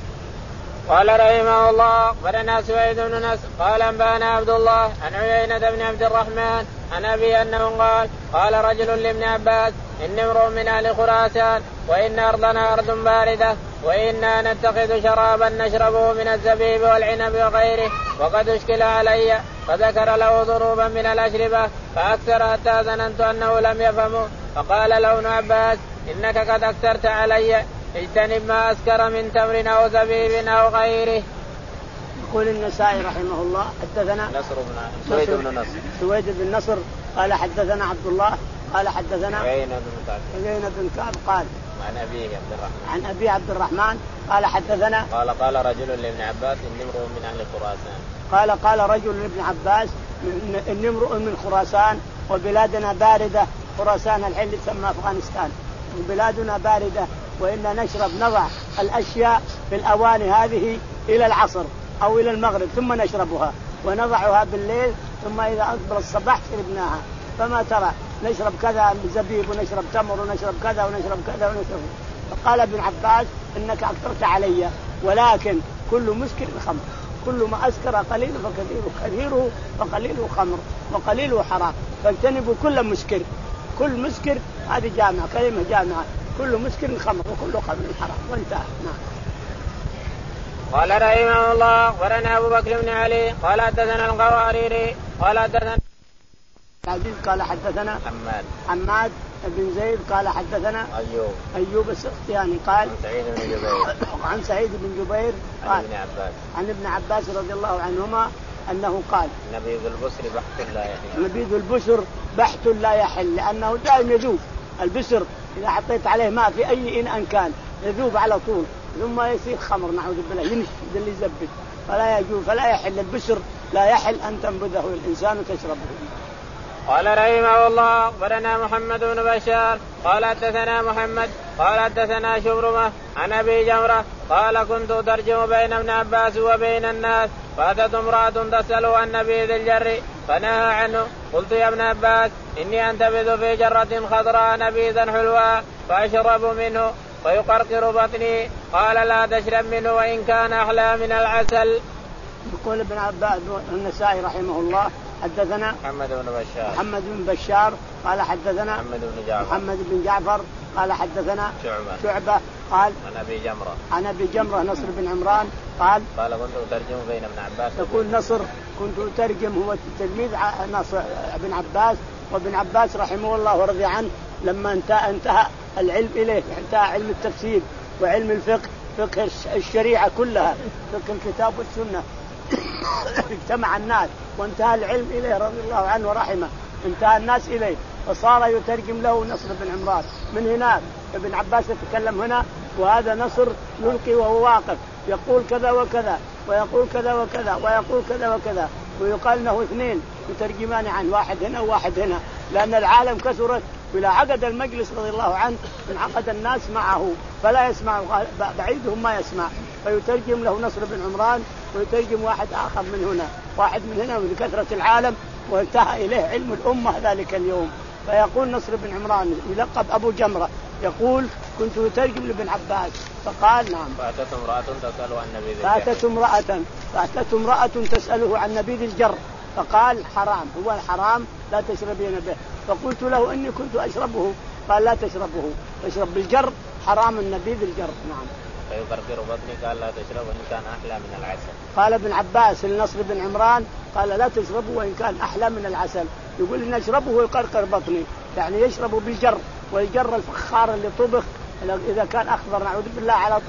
قال رحمه الله أخبرنا سويد بن نصر قال أنبانا عبد الله عن عيينة بن عبد الرحمن عن أبي أنه قال قال رجل لابن عباس إني امرؤ من أهل خراسان وإن أرضنا أرض باردة وإنا نتخذ شرابا نشربه من الزبيب والعنب وغيره وقد اشكل علي، فذكر له ضروبا من الأشربة فأكثر حتى ظننت أنه لم يفهمه، فقال له ابن عباس إنك قد أكثرت علي، اجتنب ما أسكر من تمر أو زبيب أو غيره. يقول النسائي رحمه الله حدثنا نصر بن سويد بن نصر سويد بن نصر قال حدثنا عبد الله قال حدثنا عيينة بن كعب عيينة بن كعب قال عن أبي عبد الرحمن عن أبي عبد الرحمن قال حدثنا قال قال رجل لابن عباس إني امرؤ من أهل خراسان قال قال رجل لابن عباس إني امرؤ من خراسان وبلادنا باردة. خراسان الحين تسمى أفغانستان، وبلادنا باردة وإنا نشرب نضع الأشياء في الأواني هذه إلى العصر أو إلى المغرب ثم نشربها، ونضعها بالليل ثم إذا أقبل الصباح شربناها. فما ترى نشرب كذا زبيب ونشرب تمر ونشرب كذا ونشرب كذا ونشرب. فقال ابن عباس إنك أكثرت علي، ولكن كل مسكر خمر، كل ما أسكر قليل فكثيره، كثيره فقليله خمر وقليله حرام، فاجتنبوا كل مسكر. كل مسكر هذه جامعة كلمة جامعة، كل مسكر خمر وكل خمر حرام، وانتهى. نعم. قال رحمه الله أخبرنا أبو بكر بن علي قال حدثنا القواريري قال حدثنا عزيز قال حدثنا حماد حماد بن زيد قال حدثنا أيوب أيوب السختياني قال عن سعيد بن جبير عن سعيد بن جبير قال عن ابن عباس عن ابن عباس رضي الله عنهما أنه قال نبيذ البسر بحث لا يحل نبيذ البسر بحث لا يحل، لأنه دائما يذوب. البسر إذا حطيت عليه ماء في أي إن كان يذوب على طول ثم يصير خمر، نعوذ بالله، ينشد اللي يزبد، فلا يجوز فلا يحل البسر، لا يحل أن تنبذه الإنسان وتشربه. قال رحمه الله أخبرنا محمد بن بشار قال حدثنا محمد قال حدثنا شبرمة عن أبي جمرة قال كنت أترجم بين ابن عباس وبين الناس، فأتت امرأة تسأله عن نبيذ الجر فنهى عنه، قلت يا ابن عباس إني أنتبذ في جرة خضراء نبيذا حلوا فأشرب منه فيقرقر بطني، قال لا تشرب منه وإن كان أحلى من العسل. يقول ابن عباس النسائي رحمه الله حدثنا محمد بن بشار محمد بن بشار قال حدثنا محمد بن جعفر محمد بن جعفر قال حدثنا شعبة شعبة قال عن أبي جمرة عن أبي جمرة نصر بن عمران قال قال كنت أترجم بين ابن عباس يقول نصر كنت أترجم هو تلميذ نصر ابن عباس، وابن عباس رحمه الله ورضي عنه لما انتهى, انتهى العلم إليه، انتهى علم التفسير وعلم الفقه، فقه الشريعة كلها، فقه الكتاب والسنة، اجتمع الناس وانتهى العلم إليه رضي الله عنه ورحمه، انتهى الناس إليه فصار يترجم له نصر بن عمران. من هناك ابن عباس يتكلم هنا وهذا نصر يلقي وهو واقف يقول كذا وكذا ويقول كذا وكذا ويقول كذا وكذا، ويقال انه اثنين يترجمان عن واحد هنا وواحد هنا، لأن العالم كثرت، وإلى عقد المجلس رضي الله عنه انعقد الناس معه فلا يسمع بعيدهم ما يسمع، فيترجم له نصر بن عمران ويترجم واحد آخر من هنا واحد من هنا من كثرة العالم، وانتهى إليه علم الأمة ذلك اليوم. فيقول نصر بن عمران يلقب أبو جمرة يقول كنت أترجم لابن عباس فقال نعم فأتت امرأة تسأله عن نبيذ الجر فأتت امرأة فأتت امرأة تسأله عن نبيذ الجر فقال حرام، هو الحرام لا تشربين به، فقلت له إني كنت أشربه، قال لا تشربه، اشرب بالجر حرام النبيذ الجر. نعم. فيقرقر بطني قال لا تشربه وإن كان أحلى من العسل. قال ابن عباس لنصر بن عمران قال لا تشربه وإن كان أحلى من العسل، يقول إن أشربه ويقرقر بطني، يعني يشربه بالجر، والجر الفخار اللي طبخ إذا كان أخضر نعوذ بالله على طول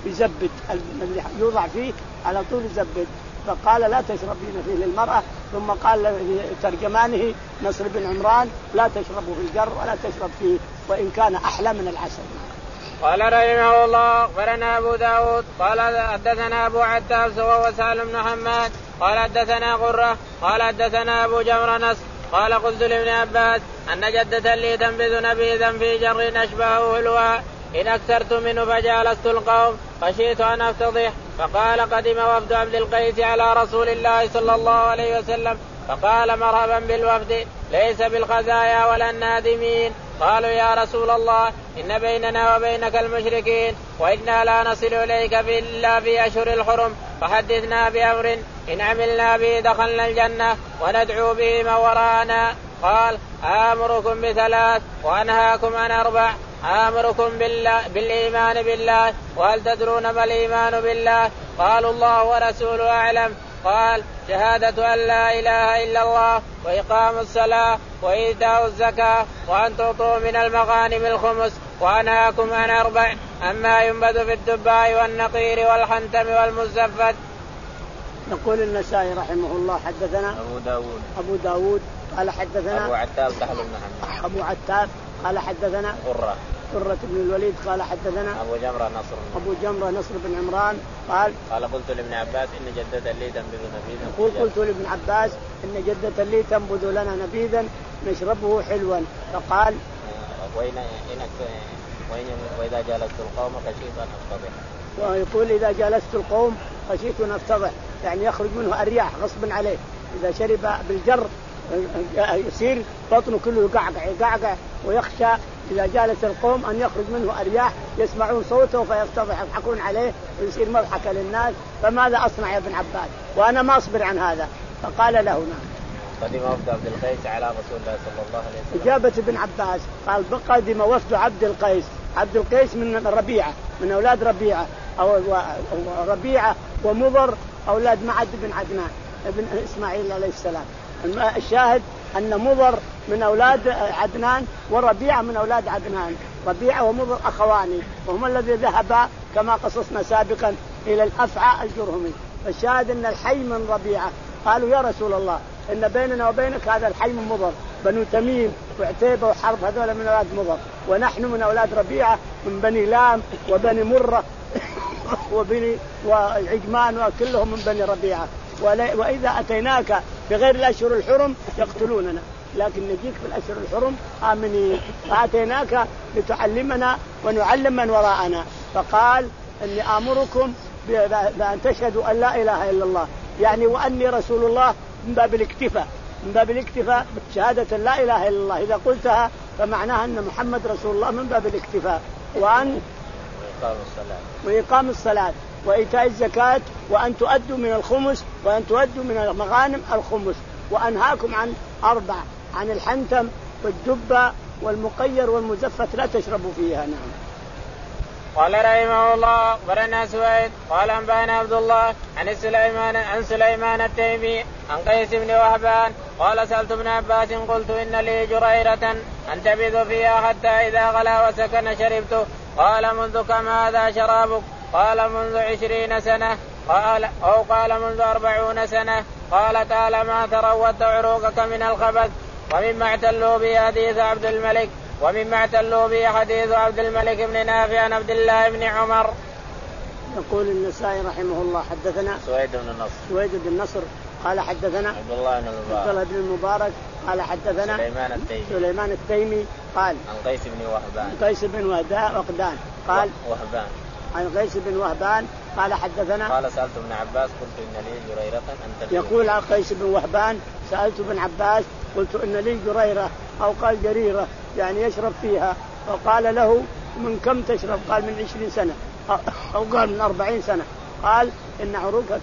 يزبد اللي يوضع فيه على طول يزبد. فقال لا تشربين فيه للمرأة. ثم قال ترجمانه نصر بن عمران لا تشربوا في الجر ولا تشرب فيه وإن كان أحلى من العسل. قال رحمه الله أخبرنا أبو داود قال حدثنا أبو عتاب وهو سهل بن حماد قال حدثنا قرة قال حدثنا أبو جمرة نصر قال قلت لابن عباس أن جدة لي تنبذ نبيذا في جر أشبهه الواء إن أكثرت منه فجالست القوم خشيت أن أفتضح. فقال قدم وفد عبد القيس على رسول الله صلى الله عليه وسلم فقال مرحبا بالوفد ليس بالخزايا ولا النادمين. قالوا يا رسول الله إن بيننا وبينك المشركين وإنا لا نصل إليك إلا في أشهر الحرم فحدثنا بأمر إن عملنا به دخلنا الجنة وندعو به من وراءنا. قال آمركم بثلاث وأنهاكم عن أربع آمركم بالله بالإيمان بالله وهل تدرون ما الإيمان بالله؟ قالوا الله ورسوله أعلم. قال شهادة أن لا إله إلا الله وإقام الصلاة وإيتاء الزكاة وأن تعطوا من المغانم الخمس وأنهاكم عن أربع أما ينبذ في الدباء والنقير والحنتم والمزفت. يقول النسائي رحمه الله حدثنا أبو داود أبو داود قال حدثنا أبو عتاب سهل بن حماد أبو عتاب قال حدثنا قرة قرة بن الوليد قال حدثنا أبو جمرة نصر أبو جمرة نصر بن عمران قال قال قلت لابن عباس إن جدة لي تنبذ نبيذا يقول قلت لابن عباس إن جدة لي تنبذ لنا نبيذا نشربه حلوا. فقال وإن وإن وإذا جالست القوم خشيت أن أفتضح. ويقول إذا جالست القوم خشيت أن أفتضح يعني يخرج منه أرياح غصبا عليه. إذا شرب بالجر يصير بطنه كله يقعقع يقعقع ويخشى إذا جالس القوم أن يخرج منه أرياح يسمعون صوته فيفتضح يضحكون عليه ويصير مضحكة للناس. فماذا أصنع يا ابن عباس وأنا ما أصبر عن هذا؟ فقال له نعم. قدم وفد عبد القيس على رسول الله صلى الله عليه وسلم. إجابة ابن عباس قال قدم وفد عبد القيس. عبد القيس من ربيعة من أولاد ربيعة أو ربيعة ومضر أولاد معد بن عدنان ابن إسماعيل عليه السلام. الشاهد أن مضر من أولاد عدنان وربيعة من أولاد عدنان. ربيعة ومضر أخواني وهم الذي ذهبا كما قصصنا سابقا إلى الأفعى الجرهمي. فالشاهد أن الحي من ربيعة. قالوا يا رسول الله إن بيننا وبينك هذا الحي من مضر بنو تميم وعتيبة وحرب هذول من أولاد مضر ونحن من أولاد ربيعة من بني لام وبني مرة وبني وعجمان وكلهم من بني ربيعة وإذا أتيناك بغير الأشهر الحرم يقتلوننا لكن نجيك في الأشهر الحرم آمنين. فأتيناك لتعلمنا ونعلم من وراءنا. فقال إني آمركم بأن تشهدوا أن لا إله إلا الله يعني وأني رسول الله من باب الاكتفاء من باب الاكتفاء شهادة لا إله إلا الله إذا قلتها فمعناها أن محمد رسول الله من باب الاكتفاء وأن وإقام الصلاة وإقام الصلاة وإيتاء الزكاة وأن تؤدوا من الخمس وأن تؤدوا من المغانم الخمس وأنهاكم عن أربع عن الحنتم والدبة والمقير والمزفت لا تشربوا فيها. نعم. قال رحمه الله أخبرنا سويد قال أنبأنا عبد الله عن سليمان عن سليمان التيمي عن قيس بن وهبان قال سألت ابن عباس قلت إن لي جريرة أنتبذ فيها حتى إذا غلا وسكن شربته. قال منذ كم هذا شرابك؟ قال منذ عشرين سنة قال أو قال منذ أربعون سنة. قال تعالى ما تروت عروقك من الخبث. ومما اعتلوا به حديث عبد الملك ومما اعتلوا به حديث عبد الملك بن نافع عن عبد الله بن عمر. يقول النسائي رحمه الله حدثنا سويد بن النصر سويد بن النصر قال حدثنا عبد الله بن المبارك عبد الله بن المبارك قال حدثنا سليمان التيمي سليمان التيمي قال عن قيس بن وهبان قيس بن وهبان قال وهبان عن قيس بن وهبان قال حدثنا قال سألت ابن عباس قلت إن لي جريرة أنت. يقول عن قيس بن وهبان سألت ابن عباس قلت إن لي جريرة أو قال جريرة يعني يشرب فيها. فقال له من كم تشرب؟ قال من عشرين سنة أو قال من أربعين سنة. قال إن عروقها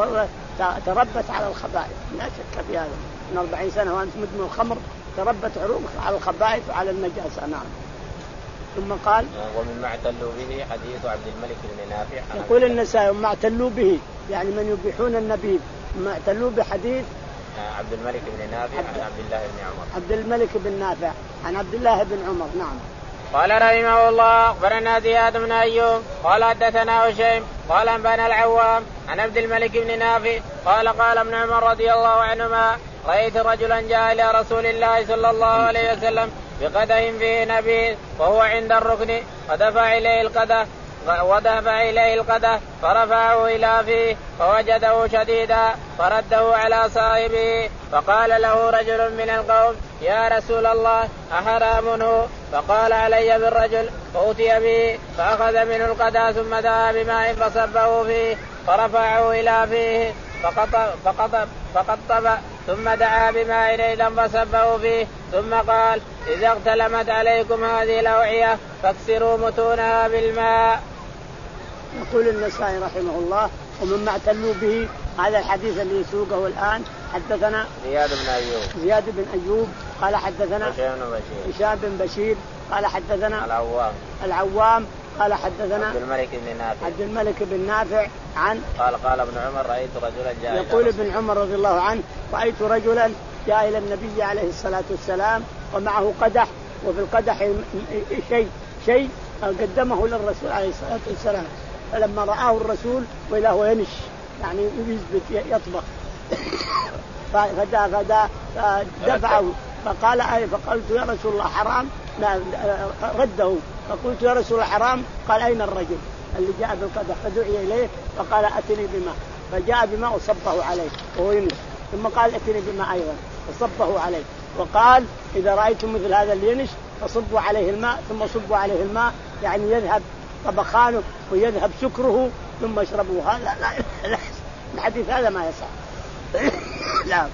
تربت على الخبائث لا شك في هذا من أربعين سنة وأنت مدمن الخمر تربت عروقها على الخبائث وعلى النجاسة. نعم. ثم قال ومما اعتلوا به حديث عبد الملك بن نافع. يقول النسائي وما اعتلوا به يعني من يبيحون النبيذ ما اعتلوا بحديث عبد الملك بن نافع عن عبد الله بن عمر. عبد الملك بن نافع عن عبد الله بن عمر. نعم. قال رحمه الله أخبرنا زياد بن أيوب قال حدثنا هشيم قال أنبانا العوام عن عبد الملك بن نافع قال قال ابن عمر رضي الله عنهما رأيت رجلا جاء إلى رسول الله صلى الله عليه وسلم بقدح فيه نبيذ وهو عند الركن ودفع إليه القدح ودفع إليه القدح فرفعه إلى فيه فوجده شديدا فرده على صاحبه فقال له رجل من القوم يا رسول الله أحرام هو؟ فقال علي بالرجل فأتي به فأخذ منه القدح ثم دعا بماء فصبه فيه فرفعه إلى فيه فقطب, فقطب, فقطب ثم دعا بماء أيضا فصبه فيه ثم قال إذا اغتلمت عليكم هذه الأوعية فاكسروا متونها بالماء. يقول النسائي رحمه الله ومما اعتلوا به هذا الحديث اللي يسوقه الآن حدثنا زياد بن أيوب زياد بن أيوب قال حدثنا هشام بن بشير قال حدثنا العوام العوام قال حدثنا عبد الملك بن نافع عبد الملك بن نافع عن قال قال ابن عمر رأيت رجلا جاء يقول ابن عمر رضي الله عنه رأيت رجلا جاء إلى النبي عليه الصلاة والسلام ومعه قدح وفي القدح شيء شيء قدمه للرسول عليه الصلاة والسلام فلما رآه الرسول وإلى هو ينش يعني يثبت يطبخ فدا فدا دفعه فقال أي فقلت يا رسول الله حرام لا رده فقلت يا رسول الله حرام قال أين الرجل اللي جاء بالقدح فدعي إليه فقال أتني بماء فجاء بماء وصبه عليه وهو ينش ثم قال أتني بماء أيضا فصبه عليه وقال إذا رأيتم مثل هذا اللي ينش فصبوا عليه الماء ثم صبوا عليه الماء يعني يذهب طبخانه ويذهب سكره ثم اشربوا. هذا لا لا الحديث هذا ما يصح. لا.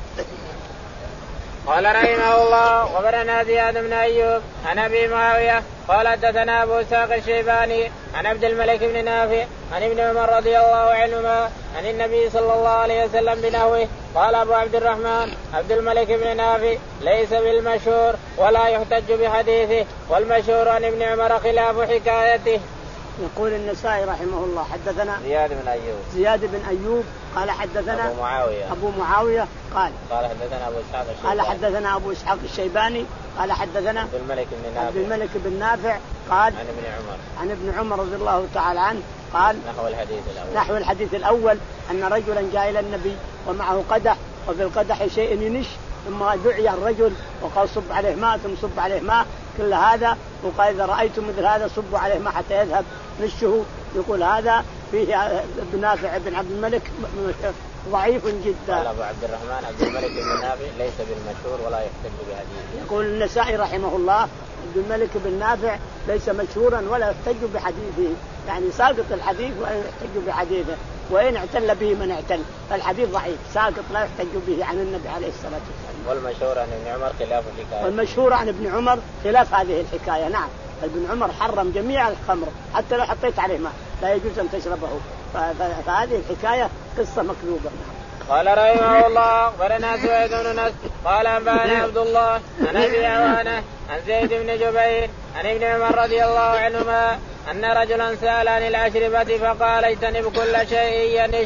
قال رحمه الله وبرنا زياد بن أيوب عن أبي معاوية قال حدثنا أبو إسحاق الشيباني عن عبد الملك بن نافع عن ابن عمر رضي الله عنهما عن النبي صلى الله عليه وسلم بنحوه. قال أبو عبد الرحمن عبد الملك بن نافع ليس بالمشهور ولا يحتج بحديثه والمشهور عن ابن عمر خلاف حكايته. يقول النسائي رحمه الله حدثنا زياد بن أيوب زياد بن أيوب قال حدثنا أبو معاوية أبو معاوية قال قال حدثنا أبو إسحاق الشيباني قال حدثنا أبو إسحاق الشيباني قال حدثنا عبد الملك بن نافع عبد الملك بن نافع قال عن ابن عمر عن ابن عمر رضي الله تعالى عنه قال نحو الحديث الأول نحو الحديث الأول أن رجلا جاء إلى النبي ومعه قدح وفي القدح شيء ينش ثم دعي الرجل وقال صب عليه ماء ثم صب عليه ماء كل هذا وقال إذا رأيتم مثل هذا صبوا عليه ماء حتى يذهب نشه. يقول هذا فيه ابن نافع بن عبد الملك ضعيف جدا. قال أبو عبد الرحمن عبد الملك بن نافع ليس بالمشهور ولا يحتج بحديثه. يقول النسائي رحمه الله عبد الملك بن نافع ليس مشهورا ولا يحتج بحديثه يعني ساقط الحديث ولا يحتج بحديثه وإن اعتل به من اعتل فالحديث ضعيف ساقط لا يحتج به عن النبي عليه الصلاة والسلام. والمشهور عن ابن عمر خلاف الحكاية والمشهور عن ابن عمر خلاف هذه الحكاية. نعم ابن عمر حرم جميع الخمر حتى لو حطيت عليه ماء لا يجوز أن تشربه فهذه الحكاية قصة مكذوبة. قال رحمه الله ورنا سويد بن نصر قال أنبانا عبد الله عن أبي عوانة عن زيد بن جبير عن ابن عمر رضي الله عنهما أن رجلا سأل عن الأشربة فقال اجتنب كل شيء ينش.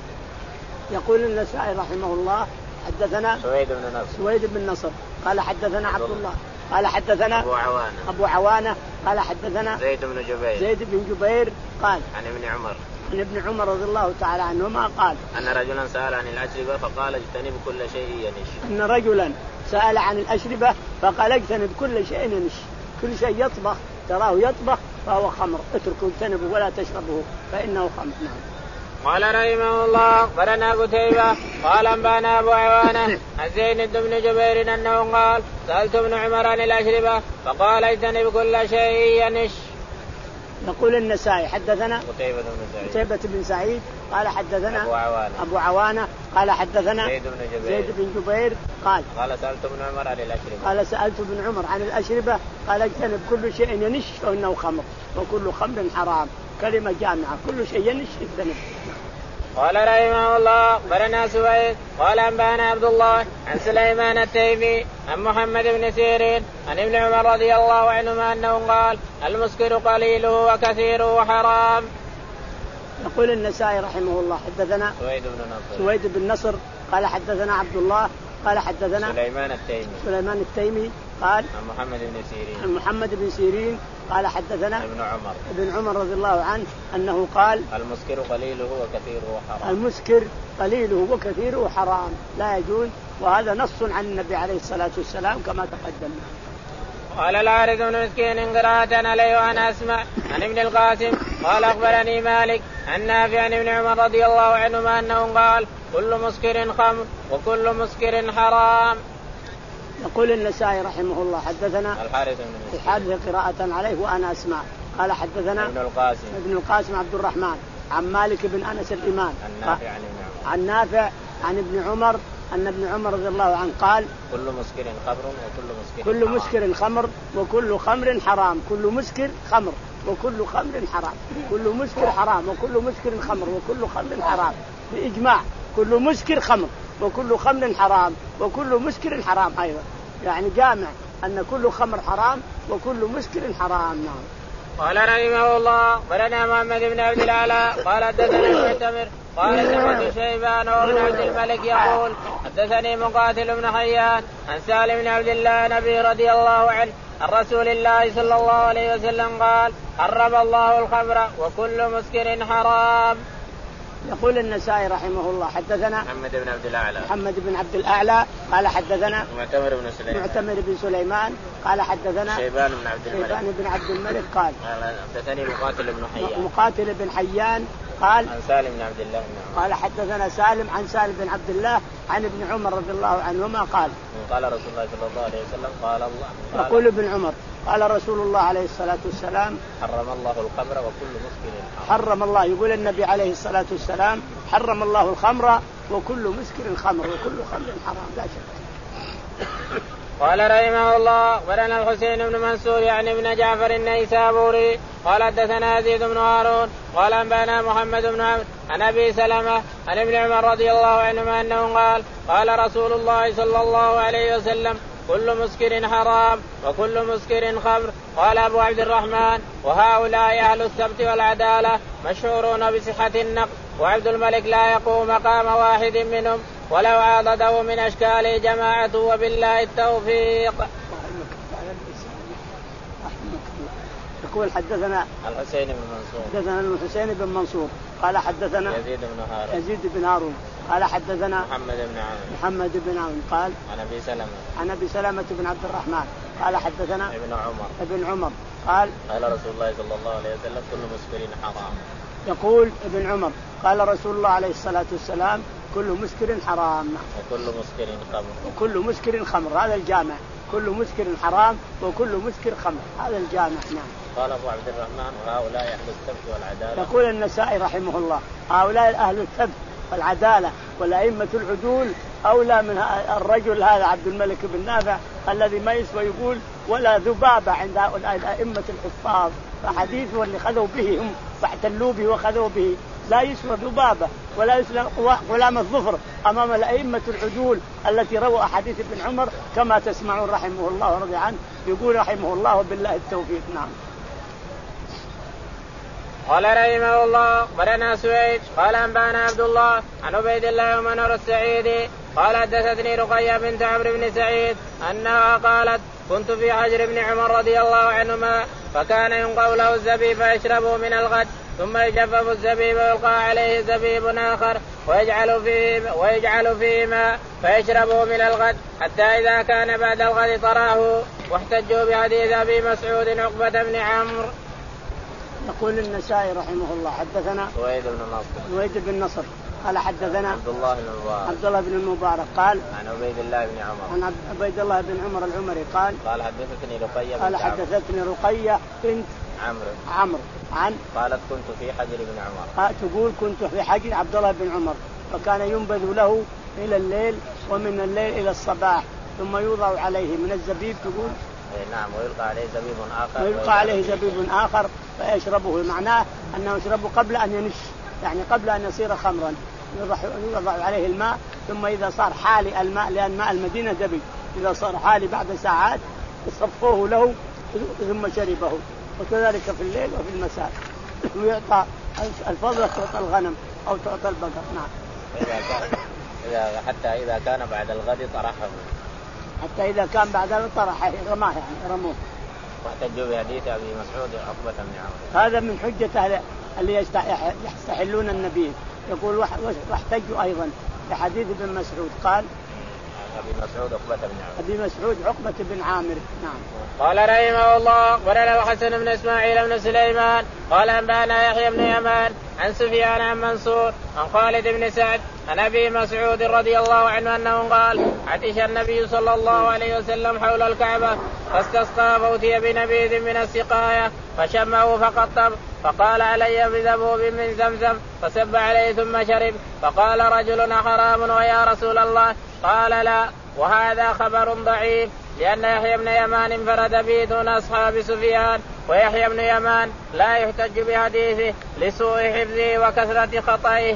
يقول النسائي رحمه الله حدثنا سويد بن نصر سويد بن نصر قال حدثنا عبد الله قال حدثنا أبو عوانة أبو عوانة قال حدثنا زيد بن جبير زيد بن جبير قال عن ابن عمر عن ابن عمر رضي الله تعالى عنهما قال أن رجلا سأل عن الأشربة فقال اجتنب كل شيء ينش. أن رجلا سأل عن الأشربة فقال اجتنب كل شيء ينش كل شيء يطبخ تراه يطبخ فهو خمر اتركوا اجتنبوا ولا تشربوه فإنه خمر. نعم. قال رحمه الله قرنا قتيبة قال أنبانا أبو عوانة عن زيد بن جبير أنه قال سألت ابن عمر عن الأشربة فقال اجتنب كل شيء ينش. يقول النسائي حدثنا قتيبة بن سعيد قتيبة بن سعيد قال حدثنا أبو عوانة أبو عوانة قال حدثنا زيد بن جبير زيد بن جبير قال قال سألت ابن عمر عن الأشربة قال سألت ابن عمر عن الأشربة قال اجتنب كل شيء ينش فإنه خمر وكل خمر حرام كلمة جامعة كل شيء ينش اجتنب. قال رحمه الله برنا سويد قال أنبانا عبد الله عن سليمان التيمي عن محمد بن سيرين عن ابن عمر رضي الله عنهما أنه قال المسكر قليله وكثيره حرام. يقول النسائي رحمه الله حدثنا سويد بن نصر سويد بن نصر قال حدثنا عبد الله قال حدثنا سليمان التيمي سليمان التيمي قال عن محمد بن سيرين عن محمد بن سيرين قال حدثنا ابن عمر ابن عمر رضي الله عنه أنه قال المسكر قليله وكثيره حرام. المسكر قليله وكثيره حرام لا يجوز، وهذا نص عن النبي عليه الصلاة والسلام كما تقدم. قال الحارث بن مسكين قراءة عليه وأنا أسمع عن ابن القاسم قال أخبرني مالك عن نافع عن ابن عمر رضي الله عنهما أنه قال كل مسكر خمر وكل مسكر حرام. يقول النسائي رحمه الله حدثنا الحارث بن الحارث قراءة عليه وأنا أسمع قال حدثنا ابن القاسم ابن القاسم عبد الرحمن عن مالك بن أنس الإمام عن نافع عن ابن عمر عن نافع عن ابن عمر أن ابن عمر رضي الله عنه قال كل مسكر خمر وكل مسكر كل حرام. مسكر خمر وكل خمر حرام. كل مسكر خمر وكل خمر حرام. كل مسكر حرام وكل مسكر خمر وكل خمر حرام بإجماع. كل مسكر خمر وكل خمر حرام وكل مسكر حرام أيضا، يعني جامع أن كل خمر حرام وكل مسكر حرام. نعم. قال رحمه الله ولنا محمد بن عبد الأعلى قال حدثنا المعتمر قال سمعت شيبان وابن عبد الملك يقول حدثني مقاتل بن حيان عن سالم بن عبد الله نبي رضي الله عنه عن رسول الله صلى الله عليه وسلم قال حرم الله الخمر وكل مسكر حرام. يقول النسائي رحمه الله حدثنا محمد بن عبد الأعلى محمد بن عبد الأعلى قال حدثنا معتمر بن سليمان معتمر بن سليمان قال حدثنا شيبان بن عبد الملك شيبان بن عبد الملك قال حدثني مقاتل بن حيان مقاتل بن حيان قال عن سالم بن عبد الله قال حدثنا سالم عن سالم بن عبد الله عن ابن عمر رضي الله عنهما قال قال رسول الله صلى الله عليه وسلم قال الله قال يقول ابن عمر قال رسول الله عليه الصلاة والسلام حرم الله الخمر وكل مسكر حرام. حرم الله يقول النبي عليه الصلاة والسلام حرم الله الخمر وكل مسكر خمر وكل خمر حرام لا شك. قال رحمه الله ولنا الحسين بن منصور يعني ابن جعفر النيسابوري قال حدثنا يزيد بن هارون قال انبانا محمد بن عمرو عن ابي سلمة عن ابن عمر رضي الله عنهما انه قال قال رسول الله صلى الله عليه وسلم كل مسكر حرام وكل مسكر خمر. قال ابو عبد الرحمن وهؤلاء اهل الثبت والعدالة مشهورون بصحة النقل، وعبد الملك لا يقوم مقام واحد منهم ولو عاضده من اشكاله جماعة وبالله التوفيق. يقول حدثنا الحسين بن منصور حدثنا الحسين بن منصور قال حدثنا يزيد بن هارون يزيد بن هارون قال حدثنا محمد بن عون محمد بن عون قال عن ابي سلمة عن ابي سلمة بن عبد الرحمن قال حدثنا ابن عمر ابن عمر قال قال رسول الله صلى الله عليه وسلم كل مسكر حرام. يقول ابن عمر قال رسول الله عليه الصلاة والسلام كل مسكر حرام وكل مسكر خمر وكل مسكر خمر. هذا الجامع كل مسكر حرام وكل مسكر خمر هذا الجامع. نعم. قال ابو عبد الرحمن وهؤلاء اهل الثبت والعدالة. يقول النسائي رحمه الله هؤلاء اهل الثبت والعدالة والأئمة العدول أولى من الرجل هذا عبد الملك بن نافع الذي ما يسوى يقول ولا ذبابة عند هؤلاء الأئمة الحفاظ، فحديثه اللي خذوا به هم فاعتلوا به وخذوا به لا يسوى ذبابة ولا يسوى غلام الظفر أمام الأئمة العدول التي رووا أحاديث ابن عمر كما تسمعون رحمه الله ورضي عنه يقول رحمه الله وبالله التوفيق. نعم. قال رحمه الله ولنا سويد قال انبانا عبد الله عن عبيد الله ومنور السعيدي قال حدثتني رقية بنت عمرو بن سعيد انها قالت كنت في حجر ابن عمر رضي الله عنهما فكان ينقع له الزبيب فيشربه من الغد ثم يجفف الزبيب ويلقى عليه زبيب آخر ويجعل فيه ويجعل فيه ماء فيشربه من الغد حتى إذا كان بعد الغد طراه. واحتجوا بحديث أبي مسعود عقبة بن عمرو. يقول النسائي رحمه الله حدثنا سويد بن نصر سويد بن نصر قال حدثنا عبد الله بن المبارك عبد الله بن المبارك قال عن عبيد الله بن عمر عن عبيد الله بن عمر العمري قال قال حدثتني رقية قال حدثتني رقية بنت عمرو عمرو عن قالت كنت في حجر ابن عمر تقول كنت في حجر عبد الله بن عمر فكان ينبذ له إلى الليل ومن الليل إلى الصباح ثم يوضع عليه من الزبيب تقول نعم ويلقى عليه زبيب آخر ويلقى عليه زبيب آخر فيشربه معناه أنه يشربه قبل أن ينش يعني قبل أن يصير خمرا يوضع عليه الماء ثم إذا صار حالي الماء لأن ماء المدينة زبيب إذا صار حالي بعد ساعات يصفوه له ثم شربه. وكذلك في الليل وفي المساء ويعطى الفضل تعطى الغنم أو تعطى البقر. نعم. إذا كان إذا حتى إذا كان بعد الغد طرحه حتى إذا كان بعد ذلك طرح رماه يعني رموه. واحتجوا بحديث أبي مسعود عقبة بن عمرو. هذا من حجة أهل اللي يستحلون النبي. يقول واحتجوا أيضا بحديث ابن مسعود قال أبي مسعود عقبة بن عامر. أبي مسعود عقبة بن عامر. نعم. قال رحمه الله أخبرنا الحسن بن إسماعيل بن سليمان قال أنبأنا يحيى بن يمان عن سفيان عن منصور عن خالد بن سعد عن أبي مسعود رضي الله عنه أنه قال عطش النبي صلى الله عليه وسلم حول الكعبة فاستسقى فأتي بنبيذ من السقاية فشمه فقطب فقال علي بذبوب من زمزم فسب عليه ثم شرب فقال رجل حرام ويا رسول الله قال لا. وهذا خبر ضعيف لأن يحيى بن يمان انفرد به دون أصحاب سفيان ويحيى بن يمان لا يحتج بحديثه لسوء حفظه وكثرة خطئه.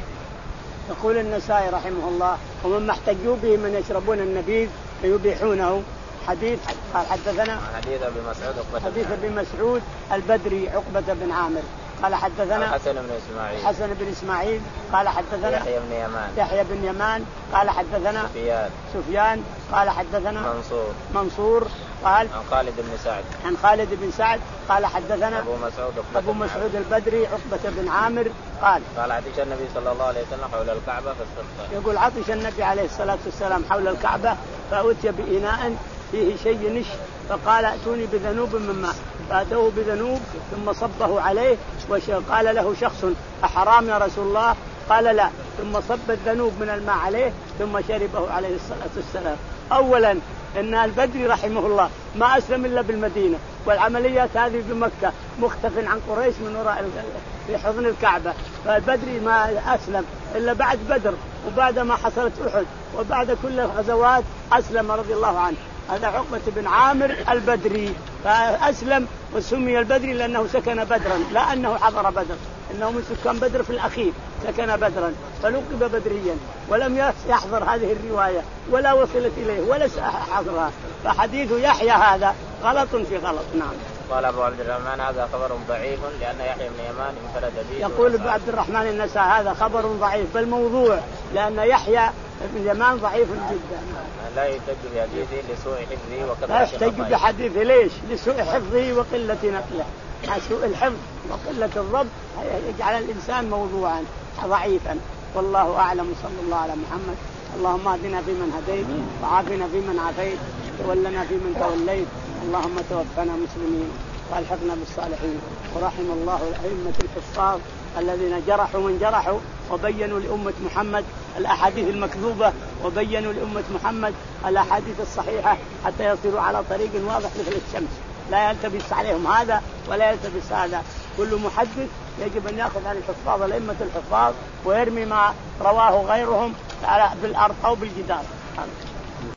يقول النسائي رحمه الله ومن احتجوا به من يشربون النبيذ فيبيحونه. حديث قال حدثنا حديث أبي مسعود حديث أبي مسعود البدري عقبة بن عامر قال حدثنا حسن بن إسماعيل حسن بن إسماعيل قال حدثنا يحيى بن يمان يحيى بن يمان قال حدثنا سفيان سفيان قال حدثنا منصور منصور قال عن خالد بن سعد عن خالد بن سعد قال حدثنا أبو مسعود أبو مسعود البدري عقبة بن عامر قال قال عطش النبي صلى الله عليه وسلم حول الكعبة فاستسقى. يقول عطش النبي عليه الصلاة والسلام حول الكعبة فأتي بإناء فيه شيء نش فقال ائتوني بذنوب من ماء فأتوه بذنوب ثم صبه عليه وقال له شخص أحرام يا رسول الله قال لا ثم صب الذنوب من الماء عليه ثم شربه عليه الصلاة والسلام. أولا إن البدري رحمه الله ما أسلم إلا بالمدينة والعمليات هذه بمكة مختف عن قريش من وراء في حضن الكعبة فالبدري ما أسلم إلا بعد بدر وبعد ما حصلت أحد وبعد كل الغزوات أسلم رضي الله عنه. هذا عقبة بن عامر البدري فأسلم وسمي البدري لأنه سكن بدرا لا أنه حضر بدر إنه من سكان بدر في الأخير سكن بدرا فلقب بدريا ولم يحضر هذه الرواية ولا وصلت إليه ولا حضرها فحديث يحيى هذا غلط في غلط. نعم. قال أبو عبد الرحمن هذا خبر ضعيف لأن يحيى بن يمان انفرد به. يقول أبو عبد الرحمن النسائي هذا خبر ضعيف بل موضوع لأن يحيى بن يمان ضعيف جدا لا يحتج بحديثه لسوء حفظه وكثرة لا يحتج بحديثه ليش؟ لسوء حفظه وقلة نقله. سوء الحفظ وقلة الضبط يجعل الإنسان موضوعا ضعيفا. والله أعلم. صلى الله على محمد. اللهم اهدنا فيمن هديت وعافنا فيمن عافيت وتولنا فيمن توليت اللهم توفنا مسلمين والحقنا بالصالحين. ورحم الله الأئمة الحفاظ الذين جرحوا من جرحوا وبينوا لأمة محمد الأحاديث المكذوبة وبينوا لأمة محمد الأحاديث الصحيحة حتى يصيروا على طريق واضح مثل الشمس لا يلتبس عليهم هذا ولا يلتبس هذا. كل محدث يجب أن يأخذ عن الحفاظ الأئمة الحفاظ ويرمي ما رواه غيرهم بالأرض أو بالجدار.